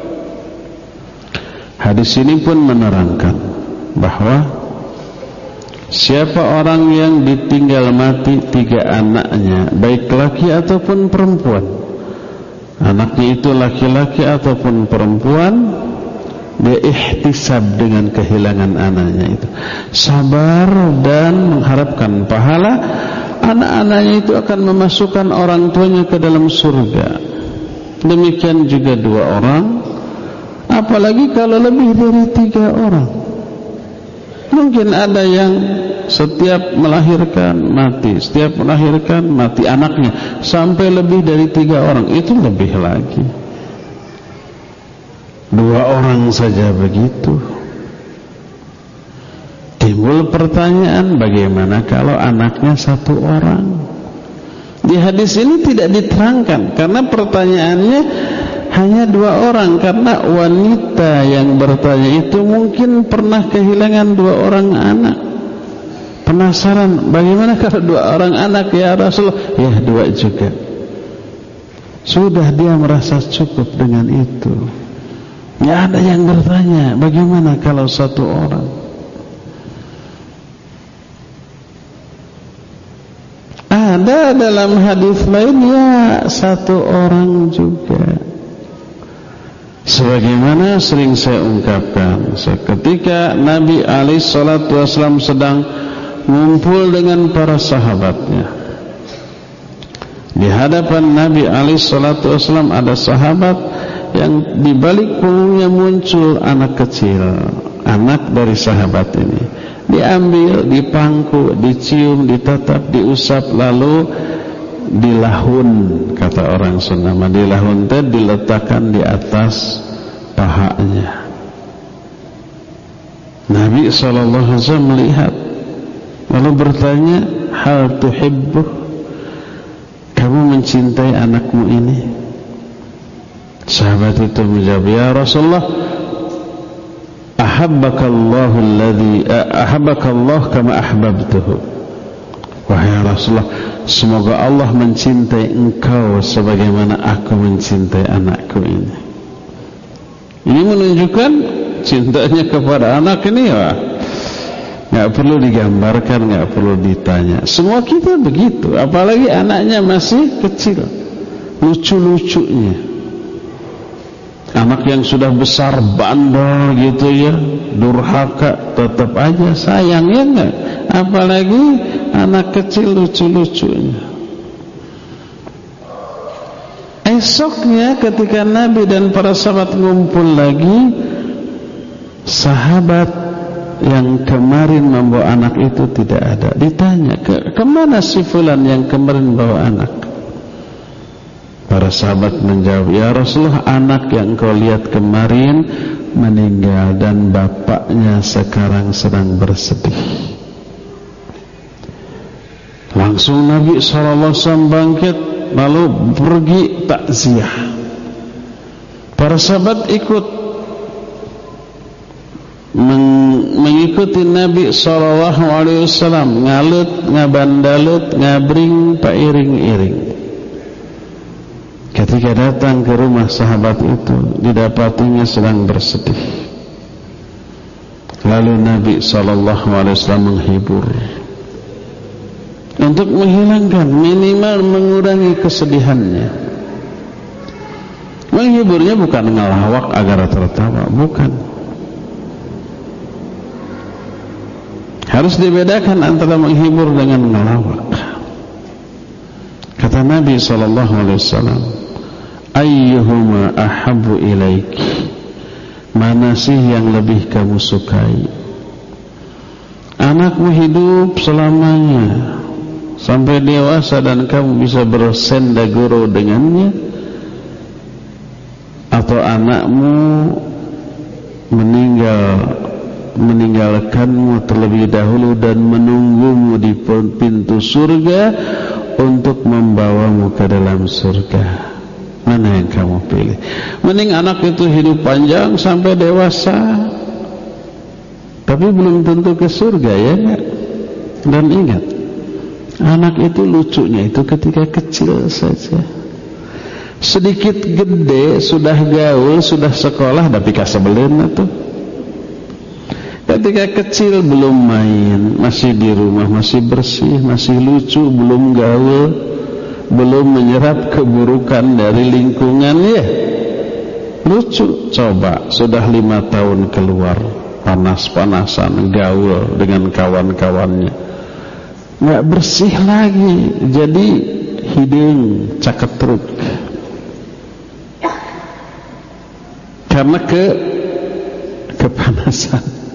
Speaker 1: Hadis ini pun menerangkan bahwa siapa orang yang ditinggal mati tiga anaknya, baik laki ataupun perempuan, anaknya itu laki-laki ataupun perempuan, dia ihtisab dengan kehilangan anaknya itu, sabar dan mengharapkan pahala. Anak-anaknya itu akan memasukkan orang tuanya ke dalam surga. Demikian juga dua orang, apalagi kalau lebih dari tiga orang. Mungkin ada yang setiap melahirkan mati, setiap melahirkan mati anaknya, sampai lebih dari tiga orang, itu lebih lagi. Dua orang saja begitu. Timbul pertanyaan, bagaimana kalau anaknya satu orang? Di hadis ini tidak diterangkan, karena pertanyaannya hanya dua orang, karena wanita yang bertanya itu mungkin pernah kehilangan dua orang anak. Penasaran, bagaimana kalau dua orang anak ya Rasulullah? Ya dua juga. Sudah dia merasa cukup dengan itu. Ya ada yang bertanya, bagaimana kalau satu orang? Ada dalam hadis lain, ya satu orang juga. Sebagaimana sering saya ungkapkan, ketika Nabi alaihi salatu wasallam sedang ngumpul dengan para sahabatnya, di hadapan Nabi alaihi salatu wasallam ada sahabat yang di balik punggungnya muncul anak kecil, anak dari sahabat ini. Diambil, dipangku, dicium, ditatap, diusap, lalu dilahun, kata orang Sunda, dilahun teh diletakkan di atas pahanya. Nabi sallallahu alaihi wasallam melihat, lalu bertanya, hal tuhibbu, kamu mencintai anakmu ini? Sahabat itu menjawab, ya Rasulullah, ahabbakallahu alladhi ahabbakallah kama ahbabtuhu. Wahai Rasulullah, semoga Allah mencintai engkau sebagaimana aku mencintai anakku ini. Ini menunjukkan cintanya kepada anak ini, ya, nggak perlu digambarkan, nggak perlu ditanya. Semua kita begitu, apalagi anaknya masih kecil, lucu-lucunya. Anak yang sudah besar, bandel gitu ya, durhaka, tetap aja sayang, ya enggak? Apalagi anak kecil lucu-lucunya. Esoknya ketika Nabi dan para sahabat ngumpul lagi, sahabat yang kemarin membawa anak itu tidak ada. Ditanya, ke kemana si fulan yang kemarin bawa anak? Para sahabat menjawab, ya Rasulullah, anak yang engkau lihat kemarin meninggal dan bapaknya sekarang sedang bersedih. Langsung Nabi shallallahu alaihi wasallam bangkit, lalu pergi takziah. Para sahabat ikut mengikuti Nabi shallallahu alaihi wasallam, ngalut, ngabandalut, ngabring, pairing-iring. Ketika datang ke rumah sahabat itu, didapatinya sedang bersedih. Lalu Nabi shallallahu alaihi wasallam menghibur, untuk menghilangkan, minimal mengurangi kesedihannya. Menghiburnya bukan ngelawak agar tertawa, bukan. Harus dibedakan antara menghibur dengan ngelawak. Kata Nabi sallallahu alaihi wasallam, ayyuhuma ahabbu ilaiki, mana sih yang lebih kamu sukai? Anakmu hidup selamanya sampai dewasa dan kamu bisa bersenda guru dengannya, atau anakmu meninggal meninggalkanmu terlebih dahulu dan menunggumu di pintu surga untuk membawamu ke dalam surga? Mana yang kamu pilih? Mending anak itu hidup panjang sampai dewasa, tapi belum tentu ke surga, ya enggak? Dan ingat, anak itu lucunya itu ketika kecil saja. Sedikit gede sudah gaul, sudah sekolah, tapi kasebelen tuh. Ketika kecil belum main, masih di rumah, masih bersih, masih lucu, belum gaul, belum menyerap keburukan dari lingkungan, ya lucu. Coba sudah lima tahun keluar, panas-panasan, gaul dengan kawan-kawannya, nggak bersih lagi, jadi hidung caketruk karena ke kepanasan.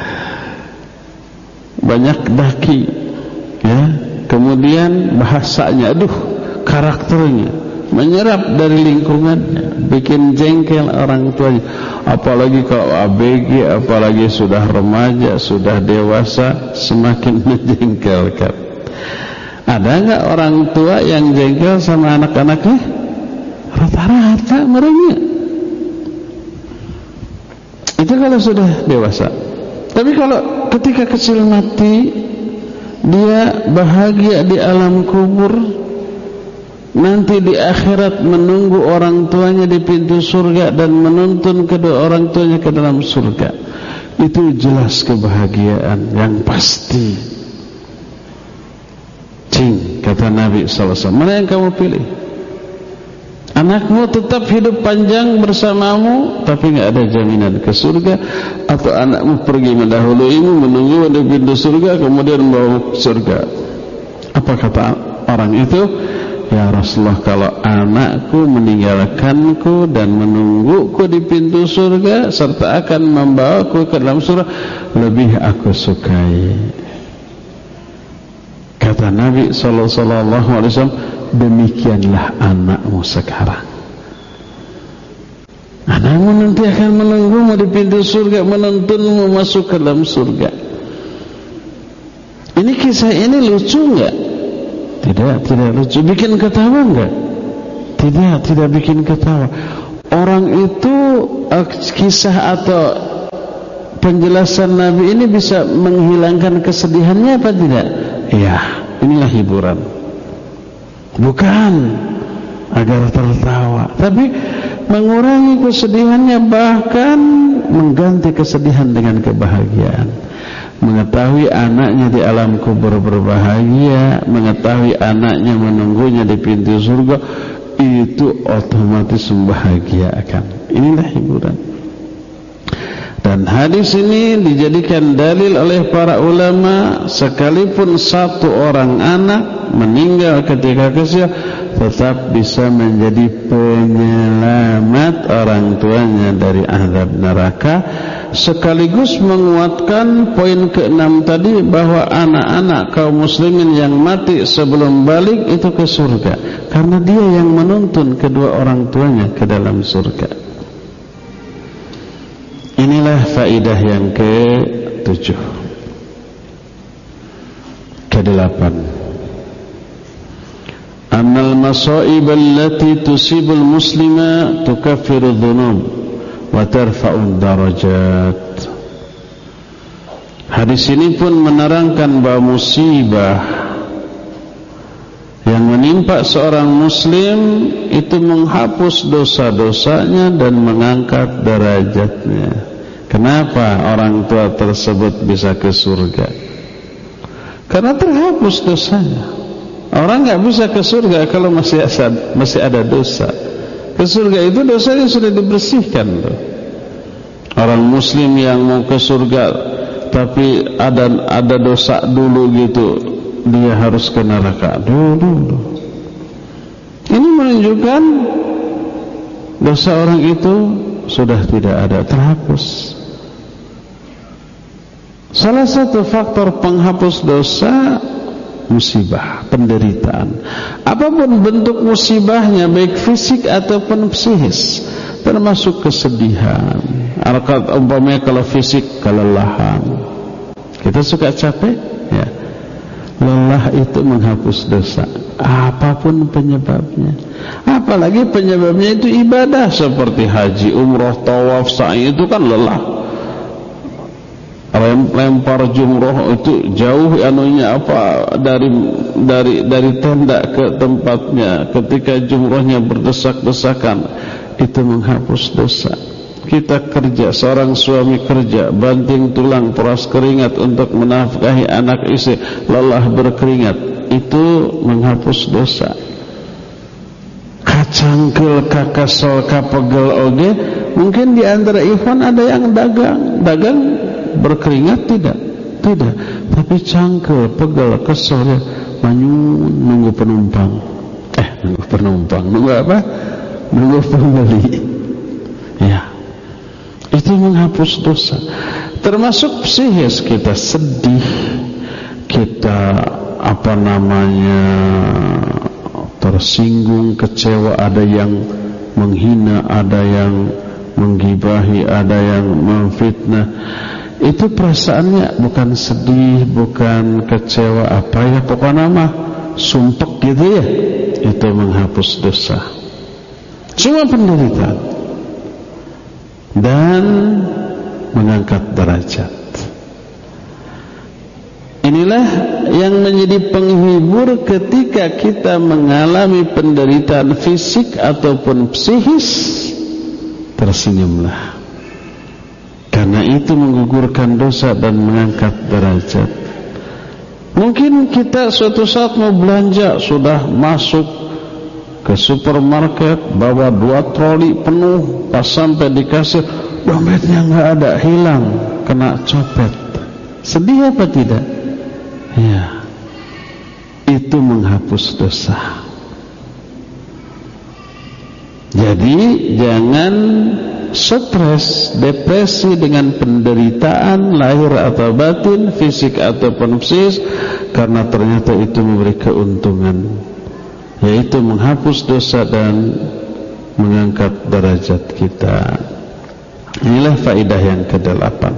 Speaker 1: Banyak daki, ya. Kemudian bahasanya, aduh, karakternya menyerap dari lingkungannya, bikin jengkel orang tuanya. Apalagi kalau A B G, apalagi sudah remaja, sudah dewasa, semakin menjengkelkan. Ada nggak orang tua yang jengkel sama anak-anaknya? Rata-rata mereka. Itu kalau sudah dewasa. Tapi kalau ketika kecil mati, dia bahagia di alam kubur, nanti di akhirat menunggu orang tuanya di pintu surga dan menuntun kedua orang tuanya ke dalam surga. Itu jelas kebahagiaan yang pasti. Cing, kata Nabi sallallahu alaihi wasallam, mana yang kamu pilih? Anakmu tetap hidup panjang bersamamu tapi nggak ada jaminan ke surga, atau anakmu pergi mendahuluimu, menunggu di pintu surga kemudian membawa ke surga? Apa kata orang itu? Ya Rasulullah, kalau anakku meninggalkanku dan menungguku di pintu surga serta akan membawaku ke dalam surga, lebih aku sukai. Kata Nabi sallallahu alaihi wasallam, demikianlah anakmu sekarang. Anakmu nanti akan menunggumu di pintu surga, menuntunmu masuk ke dalam surga. Ini kisah ini lucu enggak? Tidak, tidak lucu. Bikin ketawa enggak? Tidak, tidak bikin ketawa. Orang itu, kisah atau penjelasan Nabi ini bisa menghilangkan kesedihannya apa tidak? Iya, inilah hiburan. Bukan agar tertawa, tapi mengurangi kesedihannya, bahkan mengganti kesedihan dengan kebahagiaan. Mengetahui anaknya di alam kubur berbahagia, mengetahui anaknya menunggunya di pintu surga, itu otomatis membahagiakan. Inilah hiburan. Dan hadis ini dijadikan dalil oleh para ulama, sekalipun satu orang anak meninggal ketika kecil, tetap bisa menjadi penyelamat orang tuanya dari azab neraka, sekaligus menguatkan poin keenam tadi, bahwa anak-anak kaum muslimin yang mati sebelum balik itu ke surga, karena dia yang menuntun kedua orang tuanya ke dalam surga. Inilah faidah yang ke-tujuh. Kedelapan, annal masaib allati tusibul muslima tukaffiru dhunub wa tarfa'u darajat. Hadis ini pun menerangkan bahwa musibah yang menimpa seorang muslim itu menghapus dosa-dosanya dan mengangkat derajatnya. Kenapa orang tua tersebut bisa ke surga? Karena terhapus dosanya. Orang nggak bisa ke surga kalau masih ada, masih ada dosa. Ke surga itu dosanya sudah dibersihkan loh. Orang muslim yang mau ke surga tapi ada ada dosa dulu gitu, dia harus ke neraka dulu. Ini menunjukkan dosa orang itu sudah tidak ada, terhapus. Salah satu faktor penghapus dosa musibah, penderitaan. Apapun bentuk musibahnya, baik fisik ataupun psikis, termasuk kesedihan. Arkat umpamanya kalau fisik kelelahan, kita suka capek, ya. Lelah itu menghapus dosa, apapun penyebabnya. Apalagi penyebabnya itu ibadah seperti haji, umroh, tawaf, sa'i, itu kan lelah. Lempar jumroh itu jauh anunya apa dari dari dari tenda ke tempatnya, ketika jumrohnya berdesak-desakan, itu menghapus dosa. Kita kerja, seorang suami kerja, banting tulang, peras keringat untuk menafkahi anak istri, lelah berkeringat, itu menghapus dosa. Kacangkel kakasol kapegel oge, mungkin di antara Ikhwan ada yang dagang, dagang berkeringat tidak, tidak, tapi cangkel, pegel, kesel, ya, manyun nunggu penumpang, eh nunggu penumpang, nunggu apa? Nunggu pembeli, ya, itu menghapus dosa. Termasuk psikis, kita sedih, kita apa namanya tersinggung, kecewa, ada yang menghina, ada yang menggibahi, ada yang memfitnah. Itu perasaannya bukan sedih, bukan kecewa, apa ya, pokoknya mah sumpek gitu ya. Itu menghapus dosa. Cuma penderitaan dan mengangkat derajat. Inilah yang menjadi penghibur ketika kita mengalami penderitaan fisik ataupun psikis. Tersenyumlah, karena itu menggugurkan dosa dan mengangkat derajat. Mungkin kita suatu saat mau belanja, sudah masuk ke supermarket, bawa dua troli penuh, pas sampai di kasir dompetnya nggak ada, hilang, kena copet. Sedih apa tidak? Ya, itu menghapus dosa. Jadi jangan stres, depresi dengan penderitaan lahir atau batin, fisik ataupun psikis, karena ternyata itu memberi keuntungan, yaitu menghapus dosa dan mengangkat derajat kita. Inilah faedah yang kedelapan.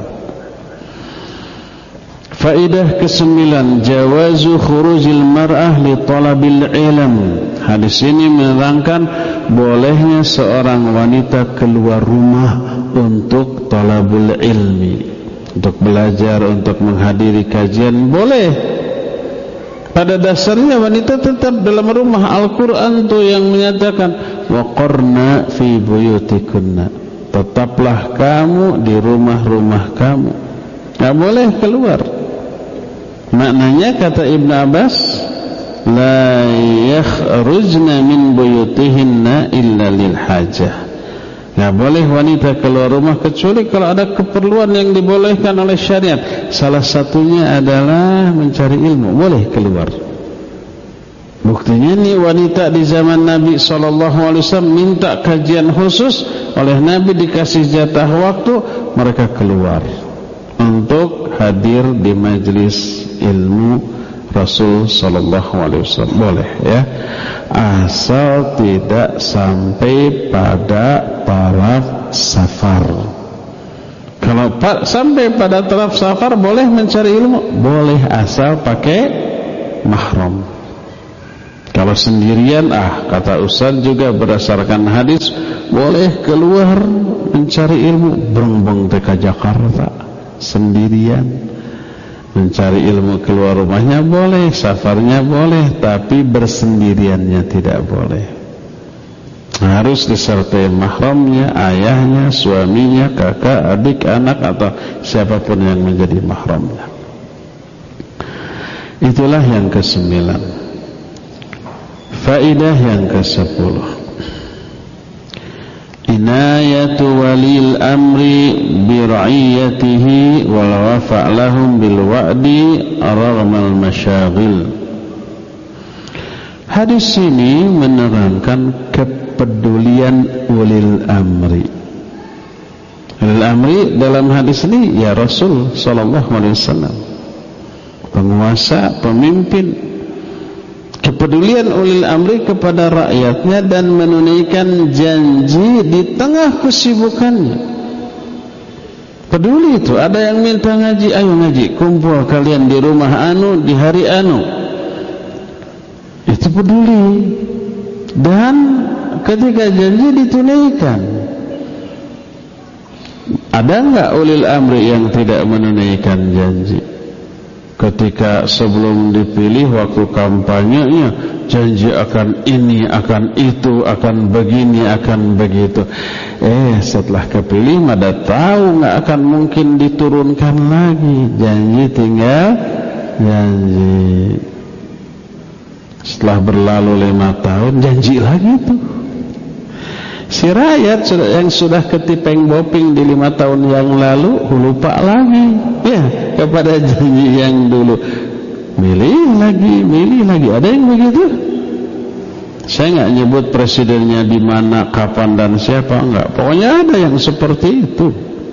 Speaker 1: Faedah kesembilan, jawazu khurujil mar'ah li talabil ilm. Hadis ini menerangkan bolehnya seorang wanita keluar rumah untuk talabul ilmi, untuk belajar, untuk menghadiri kajian, boleh. Pada dasarnya wanita tetap dalam rumah. Al-Quran itu yang menyatakan waqarna fi buyutikunna, tetaplah kamu di rumah-rumah kamu, tidak boleh keluar. Maknanya kata Ibn Abbas, la yakhrujna min buyutihinna illa lil hajah. Tidak boleh wanita keluar rumah kecuali kalau ada keperluan yang dibolehkan oleh syariat. Salah satunya adalah mencari ilmu, boleh keluar. Buktinya nih, wanita di zaman Nabi shallallahu alaihi wasallam minta kajian khusus oleh Nabi, dikasih jatah waktu, mereka keluar untuk hadir di majelis ilmu Rasul sallallahu alaihi wasallam. Boleh ya, asal tidak sampai pada taraf safar. Kalau pa- sampai pada taraf safar boleh mencari ilmu, boleh asal pakai mahram. Kalau sendirian, ah kata Ustaz juga berdasarkan hadis, boleh keluar mencari ilmu, bereng-bereng ke Jakarta sendirian. Mencari ilmu keluar rumahnya boleh, safarnya boleh, tapi bersendiriannya tidak boleh. Harus disertai mahramnya, ayahnya, suaminya, kakak, adik, anak, atau siapapun yang menjadi mahramnya. Itulah yang kesembilan. Faedah yang kesepuluh, inna inayatu walil amri bi ra'iyatihi wal wafa' lahum bil wa'di raghmal masyaghil. Hadis ini menerangkan kepedulian ulil amri. Ulil amri dalam hadis ini ya Rasul sallallahu alaihi wasallam, penguasa, pemimpin. Kepedulian ulil amri kepada rakyatnya dan menunaikan janji di tengah kesibukannya. Peduli itu. Ada yang minta ngaji, ayo ngaji, kumpul kalian di rumah anu di hari anu. Itu peduli. Dan ketika janji ditunaikan. Ada enggak ulil amri yang tidak menunaikan janji? Ketika sebelum dipilih waktu kampanyenya janji akan ini, akan itu, akan begini, akan begitu. Eh setelah kepilih mada tahu nggak akan mungkin diturunkan lagi. Janji tinggal janji. Setelah berlalu lima tahun janji lagi tuh. Si rakyat yang sudah ketipeng boping di lima tahun yang lalu lupa lagi ya kepada janji yang dulu. Milih lagi, milih lagi. Ada yang begitu? Saya nggak nyebut presidennya di mana, kapan dan siapa, enggak. Pokoknya ada yang seperti itu.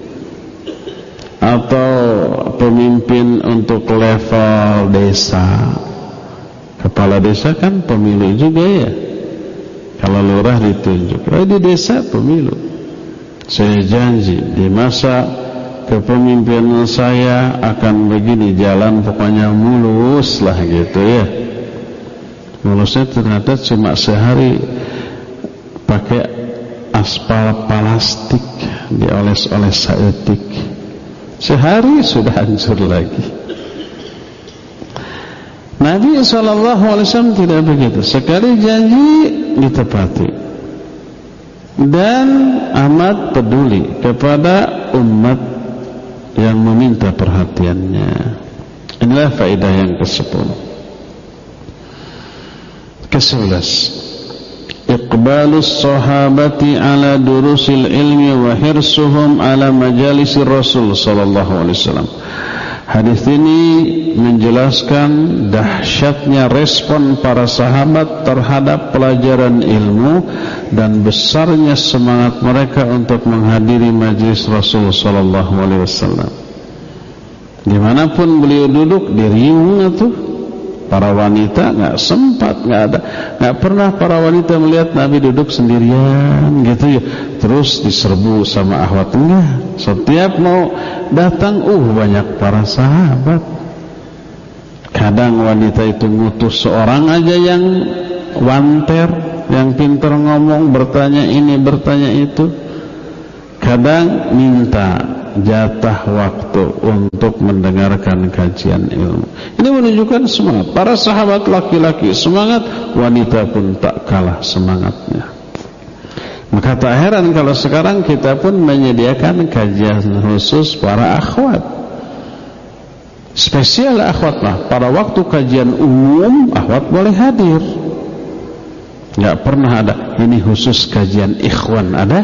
Speaker 1: Atau pemimpin untuk level desa. Kepala desa kan pemilu juga ya. Kalau lurah ditunjuk, oh, di desa pemilu. Saya janji di masa kepemimpinan saya akan begini, jalan pokoknya mulus lah gitu ya. Mulusnya ternyata cuma sehari pakai aspal plastik dioles-oles saeutik. Sehari sudah hancur lagi. Nabi shallallahu alaihi wasallam tidak begitu. Sekali janji ditepati dan amat peduli kepada umat yang meminta perhatiannya. Inilah faedah yang kesepuluh. Kesebelas, iqbalus sahabati ala durusil ilmi wa hirsuhum ala majalisi Rasul sallallahu alaihi wasallam. Hadis ini menjelaskan dahsyatnya respon para sahabat terhadap pelajaran ilmu dan besarnya semangat mereka untuk menghadiri majlis Rasul sallallahu alaihi wasallam. Dimanapun beliau duduk diriung tuh. Para wanita nggak sempat, nggak ada, nggak pernah para wanita melihat Nabi duduk sendirian gitu ya. Terus diserbu sama ahwat, enggak. Setiap mau datang, uh banyak para sahabat. Kadang wanita itu ngutus seorang aja yang wanter, yang pintar ngomong, bertanya ini, bertanya itu. Kadang minta jatah waktu untuk mendengarkan kajian ilmu. Ini menunjukkan semangat para sahabat laki-laki, semangat wanita pun tak kalah semangatnya. Maka tak heran kalau sekarang kita pun menyediakan kajian khusus para akhwat. Spesial akhwat lah. Pada waktu kajian umum akhwat boleh hadir. Tidak pernah ada ini khusus kajian ikhwan. Ada?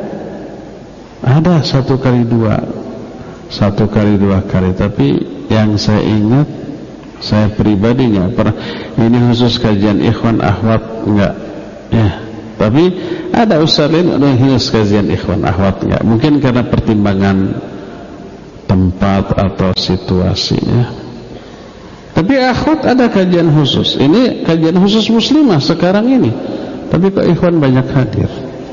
Speaker 1: Ada satu kali dua Satu kali dua kali. Tapi yang saya ingat, saya pribadi nggak pernah ini khusus kajian ikhwan akhwat, enggak ya. Tapi ada ustaz lain ada khusus kajian ikhwan akhwat, enggak. Mungkin karena pertimbangan tempat atau situasinya. Tapi akhwat ada kajian khusus. Ini kajian khusus muslimah sekarang ini. Tapi kok ikhwan banyak hadir.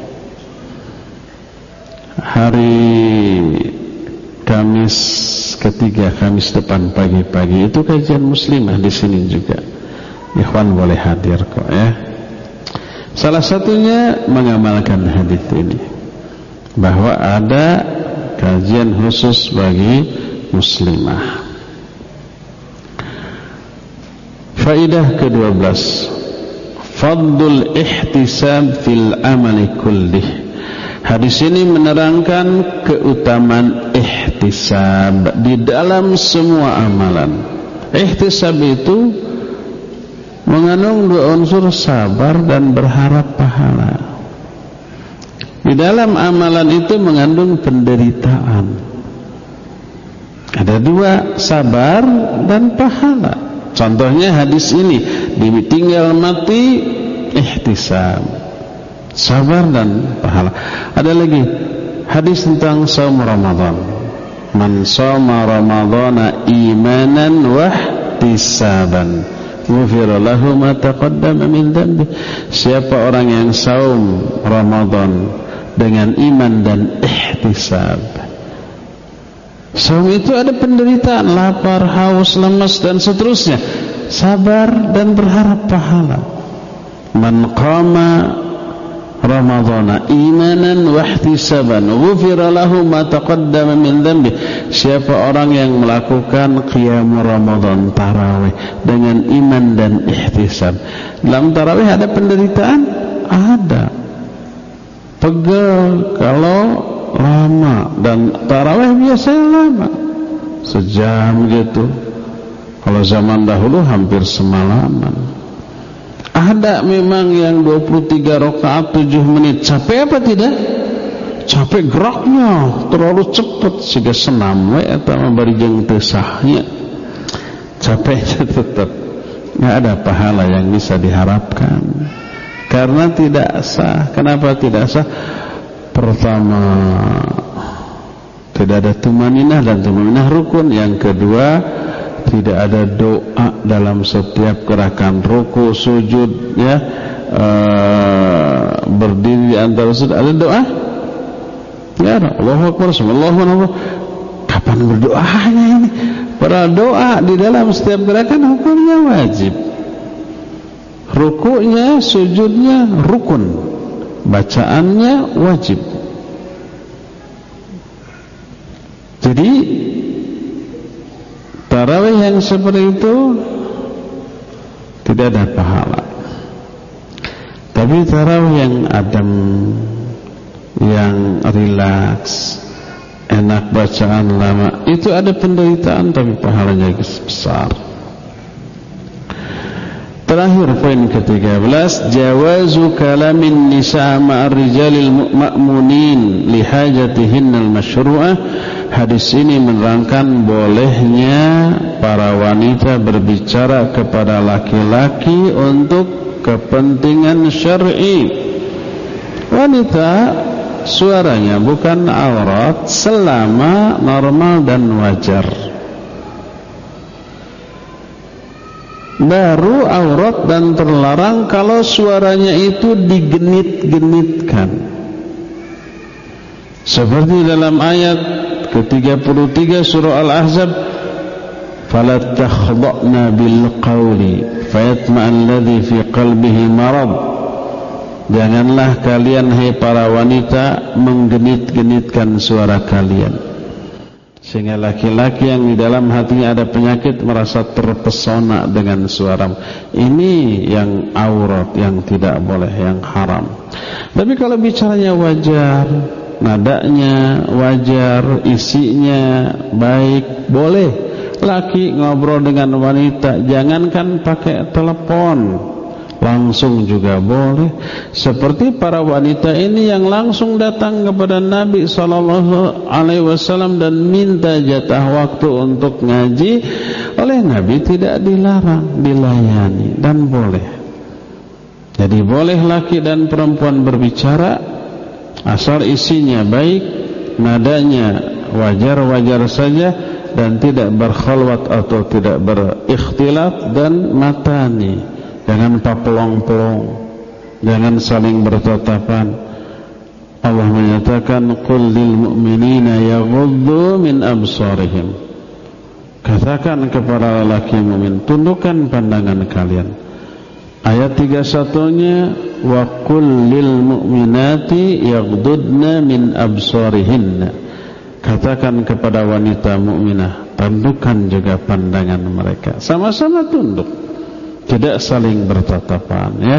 Speaker 1: Hari Kamis ketiga, Kamis depan pagi-pagi itu kajian muslimah di sini juga. Ikhwan boleh hadir kok ya. Salah satunya mengamalkan hadis ini, bahwa ada kajian khusus bagi muslimah. Faedah kedua belas, fadlul ihtisab fil amali kullih. Hadis ini menerangkan keutamaan ihtisab di dalam semua amalan. Ihtisab itu mengandung dua unsur, sabar dan berharap pahala. Di dalam amalan itu mengandung penderitaan. Ada dua, sabar dan pahala. Contohnya hadis ini, ditinggal mati ihtisab, sabar dan pahala. Ada lagi hadis tentang saum Ramadan. Man shoma Ramadhana imanan wa ihtisaban ghufira lahu ma taqaddama min dhanbi. Siapa orang yang saum Ramadan dengan iman dan ihtisab. Saum itu ada penderitaan, lapar, haus, lemas dan seterusnya. Sabar dan berharap pahala. Man qama Ramadhana imanan wa ihtisaban ghufira lahu ma taqaddama min dhanbi. Siapa orang yang melakukan qiyam Ramadan tarawih dengan iman dan ihtisab. Dalam tarawih ada penderitaan? Ada. Pegel kalau lama, dan tarawih biasanya lama, sejam gitu. Kalau zaman dahulu hampir semalaman. Ada memang yang dua puluh tiga rakaat tujuh menit. Capek apa tidak? Capek geraknya terlalu cepat sehingga senam we eta barijeng teu sahnya. Capeknya tetap enggak ada pahala yang bisa diharapkan. Karena tidak sah. Kenapa tidak sah? Pertama, tidak ada tumaninah, dan tumaninah rukun. Yang kedua, tidak ada doa dalam setiap gerakan ruku, sujud, ya, e, berdiri antara sujud. Ada doa? Ya, Allahu Akbar, Allahu Akbar. Kapan berdoanya ini? Para doa di dalam setiap gerakan hukumnya wajib. Rukunya, sujudnya rukun, bacaannya wajib. Jadi tarawih yang seperti itu tidak ada pahala. Tapi tarawih yang adem, yang rilaks, enak bacaan lama, itu ada penderitaan tapi pahalanya besar. Terakhir poin ketiga belas, jawazu kalamin nisa ma'ar rijalil ma'munin lihajatihinnal masyru'ah. Hadis ini menerangkan bolehnya para wanita berbicara kepada laki-laki untuk kepentingan syar'i. Wanita suaranya bukan aurat selama normal dan wajar. Baru aurat dan terlarang kalau suaranya itu digenit-genitkan. Seperti dalam ayat ke tiga puluh tiga surah Al-Ahzab, "Fala takhda'na bil qawli fayatma'a alladhi fi qalbihi marad." Janganlah kalian, hai para wanita, menggenit-genitkan suara kalian, sehingga laki-laki yang di dalam hatinya ada penyakit merasa terpesona dengan suara. Ini yang aurat, yang tidak boleh, yang haram. Tapi kalau bicaranya wajar, nadanya wajar, isinya baik, boleh. Laki ngobrol dengan wanita, jangankan pakai telepon, langsung juga boleh. Seperti para wanita ini yang langsung datang kepada Nabi sallallahu alaihi wasallam dan minta jatah waktu untuk ngaji, oleh Nabi tidak dilarang, dilayani dan boleh. Jadi boleh laki dan perempuan berbicara asal isinya baik, nadanya wajar-wajar saja, dan tidak berkhalwat atau tidak berikhtilat, dan matani, jangan papelong-pelong, jangan saling bertatapan. Allah menyatakan, qul lil mu'minina yaghuddu min absarihim. Katakan kepada lelaki mukmin, tundukkan pandangan kalian. Ayat tiga puluh satu-nya, wa qul lil mu'minati yaghdudna min absarihinna. Katakan kepada wanita mukminah, tundukkan juga pandangan mereka. Sama-sama tunduk, tidak saling bertatapan, ya.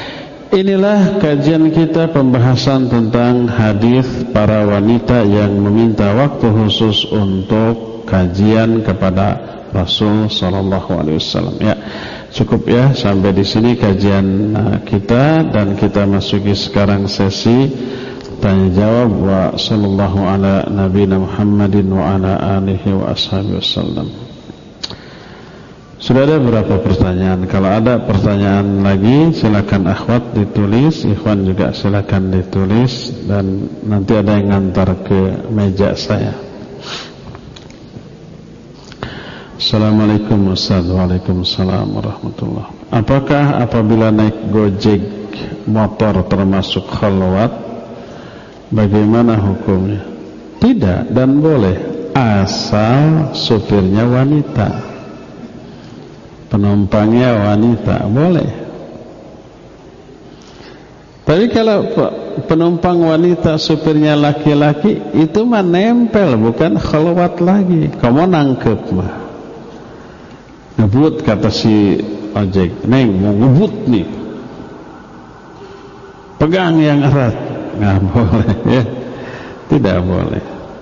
Speaker 1: Inilah kajian kita, pembahasan tentang hadis para wanita yang meminta waktu khusus untuk kajian kepada Rasul sallallahu alaihi wasallam, ya. Cukup ya sampai di sini kajian kita, dan kita masuki sekarang sesi tanya jawab. Wa sallallahu ala nabiyina Muhammadin wa ala alihi wa ashabihi wasallam. Sudah ada beberapa pertanyaan. Kalau ada pertanyaan lagi silakan akhwat ditulis, ikhwan juga silakan ditulis, dan nanti ada yang ngantar ke meja saya. Assalamualaikum warahmatullahi wabarakatuh. Apakah apabila naik Gojek motor termasuk khalwat? Bagaimana hukumnya? Tidak dan boleh, asal supirnya wanita, penumpangnya wanita, boleh. Tapi kalau penumpang wanita supirnya laki-laki, itu mah nempel, bukan khalwat lagi. Kamu nangkep mah ngebut, kata si ojek, neng mau ngebut nih, pegang yang erat, nggak boleh ya, tidak boleh.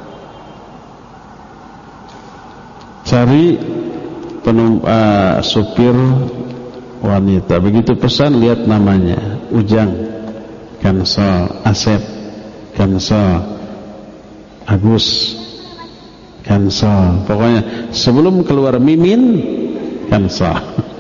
Speaker 1: Cari penump uh, supir wanita, begitu pesan lihat namanya, Ujang, Kansel, Asep, Kansel, Agus, Kansel, pokoknya sebelum keluar Mimin Kansel.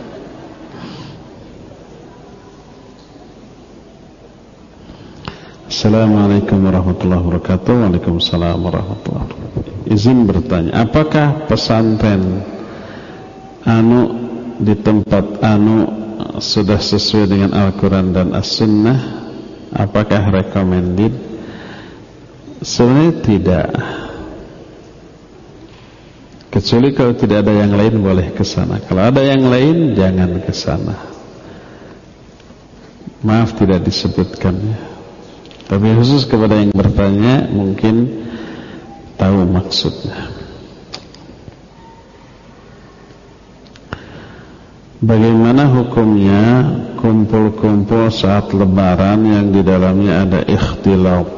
Speaker 1: Assalamualaikum warahmatullahi wabarakatuh. Waalaikumsalam warahmatullahi wabarakatuh. Izin bertanya, apakah pesantren anu di tempat anu sudah sesuai dengan Al-Quran dan As-Sunnah? Apakah recommended? Sebenarnya tidak, kecuali kalau tidak ada yang lain boleh ke sana. Kalau ada yang lain jangan ke sana. Maaf tidak disebutkannya. Tapi khusus kepada yang bertanya mungkin tahu maksudnya. Bagaimana hukumnya kumpul-kumpul saat lebaran yang di dalamnya ada ikhtilat?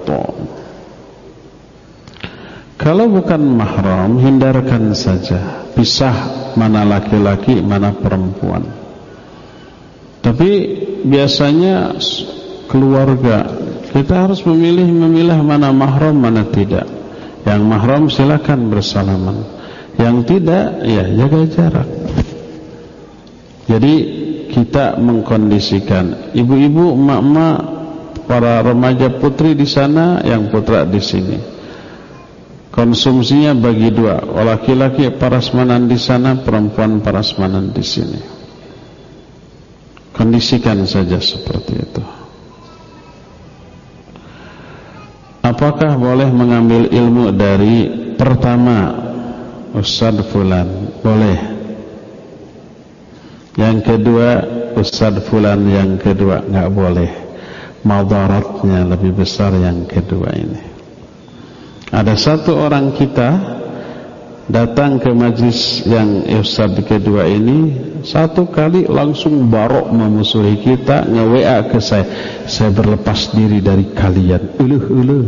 Speaker 1: Kalau bukan mahram, hindarkan saja. Pisah mana laki-laki, mana perempuan. Tapi biasanya keluarga, kita harus memilih memilah mana mahram, mana tidak. Yang mahram silakan bersalaman, yang tidak ya jaga jarak. Jadi kita mengkondisikan ibu-ibu, emak-emak, para remaja putri di sana, yang putra di sini. Konsumsinya bagi dua, laki-laki parasmanan di sana, perempuan parasmanan di sini. Kondisikan saja seperti itu. Apakah boleh mengambil ilmu dari pertama Ustadz Fulan? Boleh. Yang kedua Ustadz Fulan yang kedua, nggak boleh. Madaratnya lebih besar yang kedua ini. Ada satu orang kita datang ke majlis yang Ustadz kedua ini, satu kali langsung barok memusuhi kita, nge-W A ke saya, saya berlepas diri dari kalian. Uluh uluh,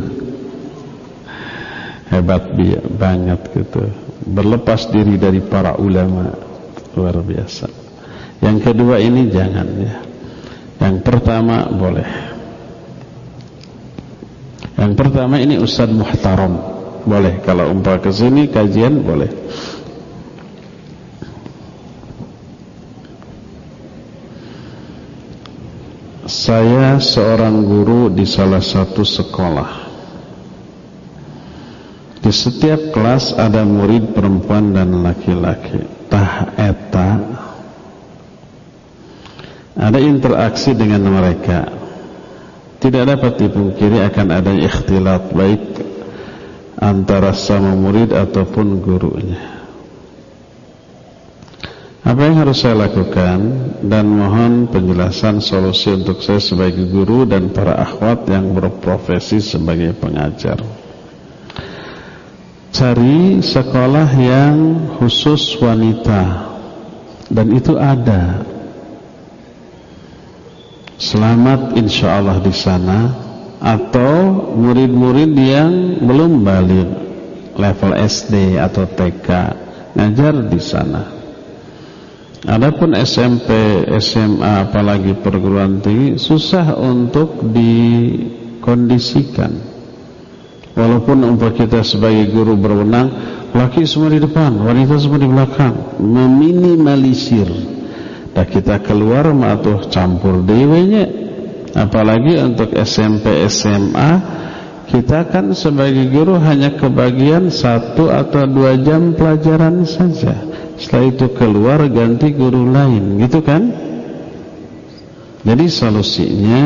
Speaker 1: hebat dia banget gitu, berlepas diri dari para ulama, luar biasa. Yang kedua ini jangan ya. Yang pertama boleh. Yang pertama ini Ustadz muhtaram, boleh. Kalau umpah ke sini kajian boleh. Saya seorang guru di salah satu sekolah. Di setiap kelas ada murid perempuan dan laki-laki. Tah eta ada interaksi dengan mereka. Tidak dapat dipungkiri akan adanya ikhtilat, baik antara sama murid ataupun gurunya. Apa yang harus saya lakukan? Dan mohon penjelasan solusi untuk saya sebagai guru dan para akhwat yang berprofesi sebagai pengajar. Cari sekolah yang khusus wanita, dan itu ada. Selamat insya Allah di sana. Atau murid-murid yang belum balik, level S D atau T K, ngajar di sana. Adapun S M P, S M A, apalagi perguruan tinggi, susah untuk dikondisikan. Walaupun umpah kita sebagai guru berwenang, laki semua di depan, wanita semua di belakang, meminimalisir. Dah kita keluar atau campur dewenya. Apalagi untuk S M P S M A, kita kan sebagai guru hanya kebagian satu atau dua jam pelajaran saja. Setelah itu keluar ganti guru lain, gitu kan? Jadi solusinya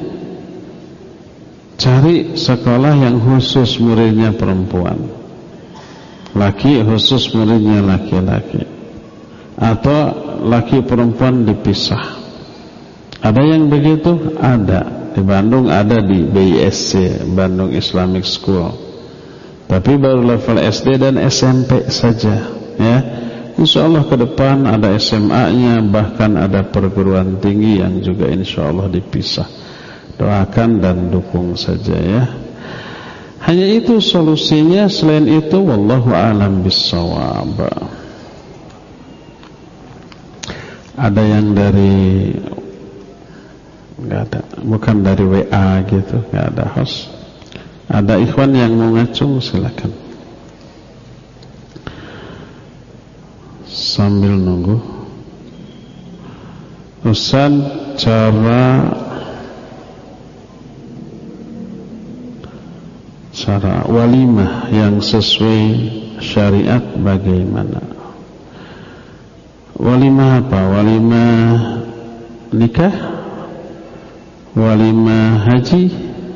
Speaker 1: cari sekolah yang khusus muridnya perempuan, laki khusus muridnya laki-laki, atau laki perempuan dipisah. Ada yang begitu? Ada. Di Bandung ada, di B I S C, Bandung Islamic School. Tapi baru level S D dan S M P saja, ya. Insya Allah ke depan ada S M A-nya, bahkan ada perguruan tinggi yang juga insya Allah dipisah. Doakan dan dukung saja, ya. Hanya itu solusinya. Selain itu wallahu a'lam bissawab. Ada yang dari, enggak ada, bukan dari W A gitu, enggak ada host. Ada ikhwan yang mau ngacung, silakan. Sambil nunggu, Ustaz, cara cara walimah yang sesuai syariat bagaimana? Walimah apa? Walimah nikah? Walimah haji?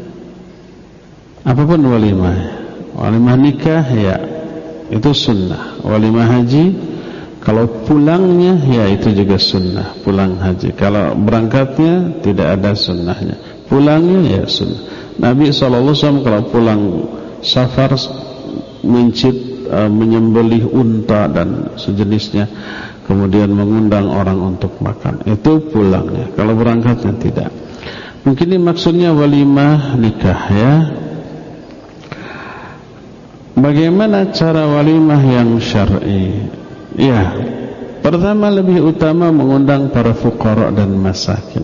Speaker 1: Apapun walimah. Walimah nikah, ya, itu sunnah. Walimah haji, kalau pulangnya, ya itu juga sunnah. Pulang haji. Kalau berangkatnya tidak ada sunnahnya. Pulangnya ya sunnah. Nabi shallallahu alaihi wasallam kalau pulang safar mencit, uh, menyembelih unta dan sejenisnya, kemudian mengundang orang untuk makan. Itu pulangnya. Kalau berangkatnya tidak. Mungkin ini maksudnya walimah nikah, ya. Bagaimana cara walimah yang syar'i? Ya, pertama lebih utama mengundang para fuqara dan masakin.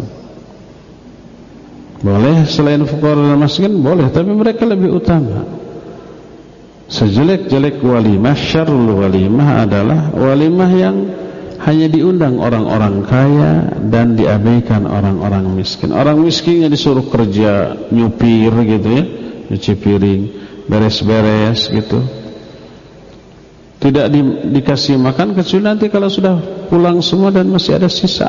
Speaker 1: Boleh selain fuqara dan masakin, boleh, tapi mereka lebih utama. Sejelek-jelek walimah, syarrul walimah adalah walimah yang hanya diundang orang-orang kaya dan diabaikan orang-orang miskin. Orang miskinnya disuruh kerja nyupir gitu, ya, nyuci piring, beres-beres gitu. Tidak di, dikasih makan kecuali nanti kalau sudah pulang semua dan masih ada sisa.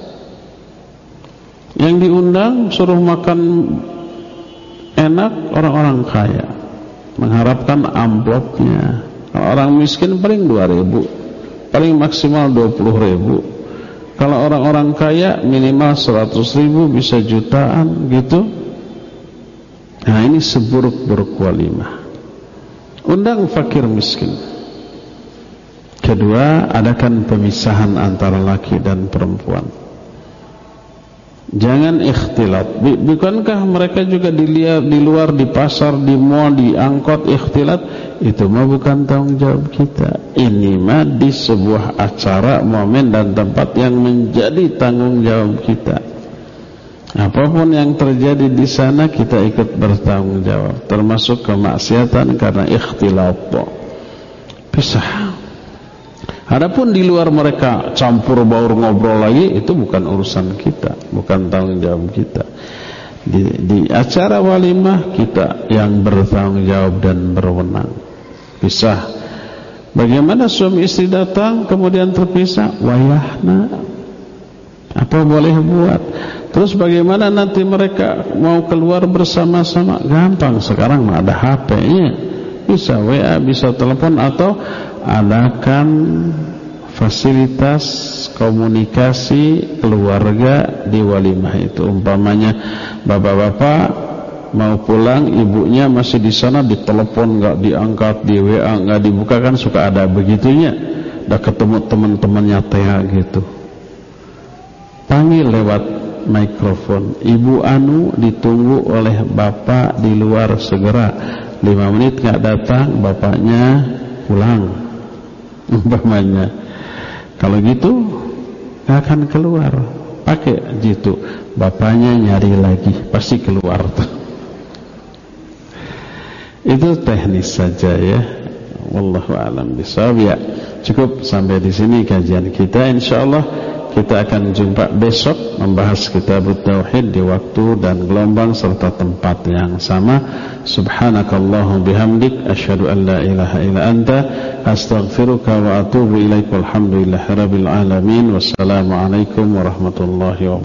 Speaker 1: Yang diundang suruh makan enak orang-orang kaya, mengharapkan amplopnya. Orang miskin paling dua ribu, paling maksimal dua puluh ribu. Kalau orang-orang kaya minimal seratus ribu, bisa jutaan gitu. Nah, ini seburuk-buruk walimah. Undang fakir miskin. Kedua, adakan pemisahan antara laki dan perempuan. Jangan ikhtilat. Bukankah mereka juga dilihat di luar, di pasar, di mall, di angkot ikhtilat? Itu mah bukan tanggung jawab kita. Ini mah di sebuah acara, momen dan tempat yang menjadi tanggung jawab kita. Apapun yang terjadi di sana kita ikut bertanggung jawab, termasuk kemaksiatan karena ikhtilat. Pisah. Adapun di luar mereka campur baur ngobrol lagi, itu bukan urusan kita, bukan tanggung jawab kita. Di, di acara walimah kita yang bertanggung jawab dan berwenang. Pisah. Bagaimana suami istri datang kemudian terpisah? Wayahna. Apa boleh buat? Terus bagaimana nanti mereka mau keluar bersama-sama? Gampang, sekarang ada H P-nya. Bisa W A, bisa telepon, atau adakan fasilitas komunikasi keluarga di walimah itu. Umpamanya bapak-bapak mau pulang, ibunya masih di sana, ditelepon nggak diangkat, di W A nggak dibuka, kan suka ada begitunya. Udah ketemu teman-temannya Tea gitu, panggil lewat mikrofon, Ibu Anu ditunggu oleh bapak di luar, segera. Lima menit nggak datang, bapaknya pulang, umpamanya. Kalau gitu nggak akan keluar. Pakai gitu, bapaknya nyari lagi, pasti keluar tuh. Itu teknis saja ya. Wallahu a'lam bishawab. Ya, cukup sampai di sini kajian kita. Insyaallah kita akan jumpa besok membahas kitab tauhid di waktu dan gelombang serta tempat yang sama. Subhanakallahumma bihamdik asyhadu an la ilaha illa anta astaghfiruka wa atubu ilaik. Walhamdulillahirabbil alamin. Wassalamu alaikum warahmatullahi wabarakatuh.